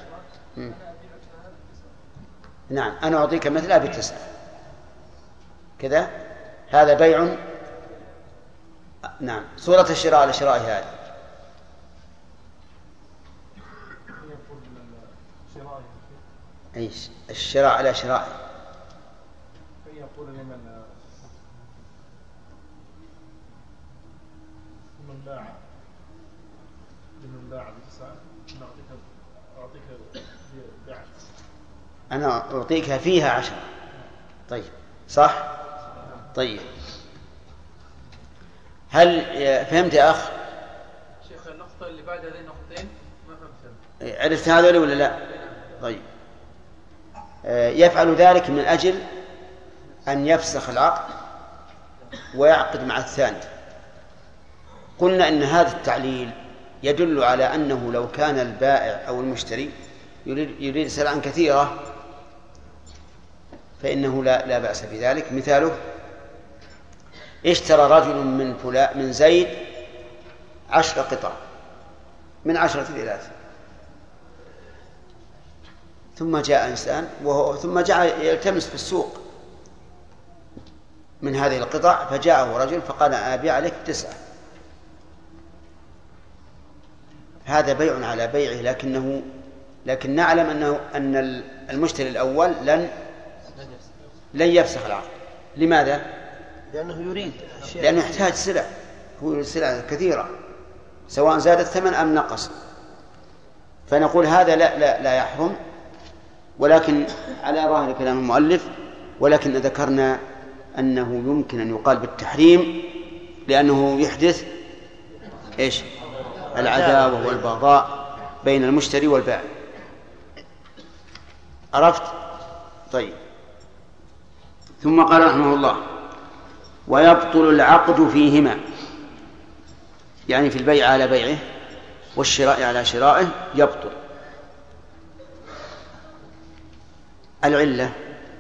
نعم. أنا أعطيك مثلها ب9 كذا، هذا بيع. نعم. صورة الشراء على شراء هذا. أيش الشراء على شراء؟ يقول لمن باع ب9 أعطيك ب10. أنا أعطيك فيها 10. طيب صح؟ طيب هل فهمت يا أخ؟ شيخ النقطة اللي بعد هذين النقطتين ما فهمت. عرفت هذا ولا لا؟ طيب. يفعل ذلك من أجل أن يفسخ العقد ويعقد مع الثاني. قلنا إن هذا التعليل يدل على أنه لو كان البائع أو المشتري يريد سلعا كثيرة فإنه لا بأس بذلك. مثاله اشترى رجل من زيد 10 قطع من 10 ريالات، ثم جاء إنسان ثم جاء يلتمس في السوق من هذه القطع، فجاءه رجل فقال أبيع عليك ب9. هذا بيع على بيعه، لكن نعلم أن المشتري الأول لن يفسخ العقد. لماذا؟ لأنه يحتاج سلع، هو سلع كثيرة سواء زاد الثمن أم نقص، فنقول هذا لا يحرم، ولكن على ظاهر كلام المؤلف. ولكن ذكرنا أنه يمكن أن يقال بالتحريم لأنه يحدث إيش؟ العداوة والبغضاء بين المشتري والبائع. عرفت؟ طيب. ثم قال رحمه الله: ويبطل العقد فيهما، يعني في البيع على بيعه والشراء على شرائه يبطل. العلة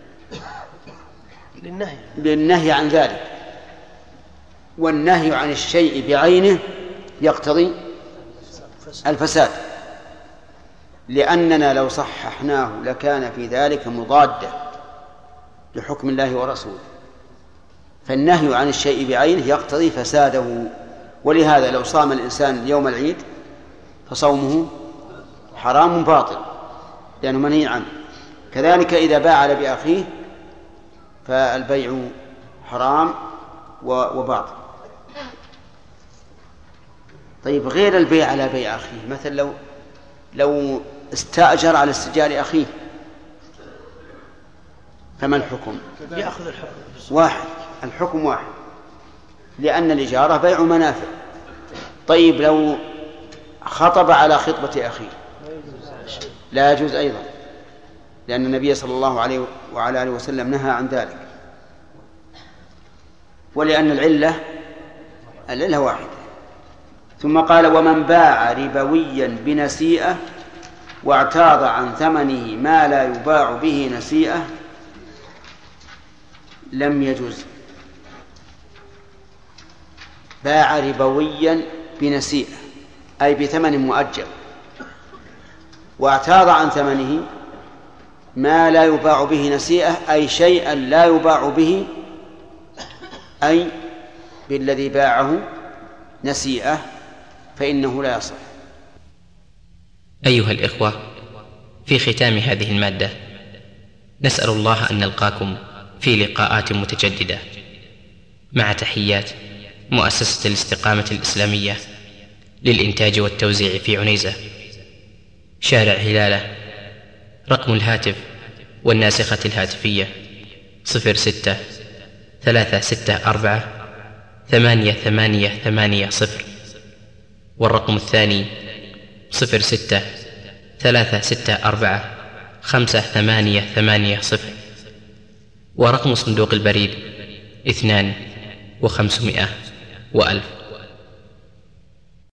للنهي عن ذلك، والنهي عن الشيء بعينه يقتضي الفساد، لأننا لو صححناه لكان في ذلك مضادة لحكم الله ورسوله، فالنهي عن الشيء بعينه يقتضي فساده. ولهذا لو صام الإنسان يوم العيد فصومه حرام باطل لأنه منهي عنه. كذلك إذا باع على بأخيه فالبيع حرام وباطل. طيب، غير البيع على بيع أخيه، مثلا لو استأجر على استئجار أخيه فما الحكم؟ يأخذ الحكم واحد، الحكم واحد، لأن الإجارة بيع منافع. طيب، لو خطب على خطبة أخيه لا يجوز أيضا، لأن النبي صلى الله عليه وعلى آله وسلم نهى عن ذلك، ولأن العلة واحدة. ثم قال: ومن باع ربويا بنسيئة واعتاض عن ثمنه ما لا يباع به نسيئة لم يجوز. باع ربويا بنسيئة أي بثمن مؤجل، واعتاض عن ثمنه ما لا يباع به نسيئة أي شيئا لا يباع به، أي بالذي باعه نسيئة، فإنه لا يصح. أيها الإخوة، في ختام هذه المادة نسأل الله أن نلقاكم في لقاءات متجددة، مع تحيات مؤسسة الاستقامة الإسلامية للإنتاج والتوزيع في عنيزة، شارع هلالة. رقم الهاتف والناسخة الهاتفية 06-364-8880، والرقم الثاني 06-364-5880، ورقم صندوق البريد 2500 و1000.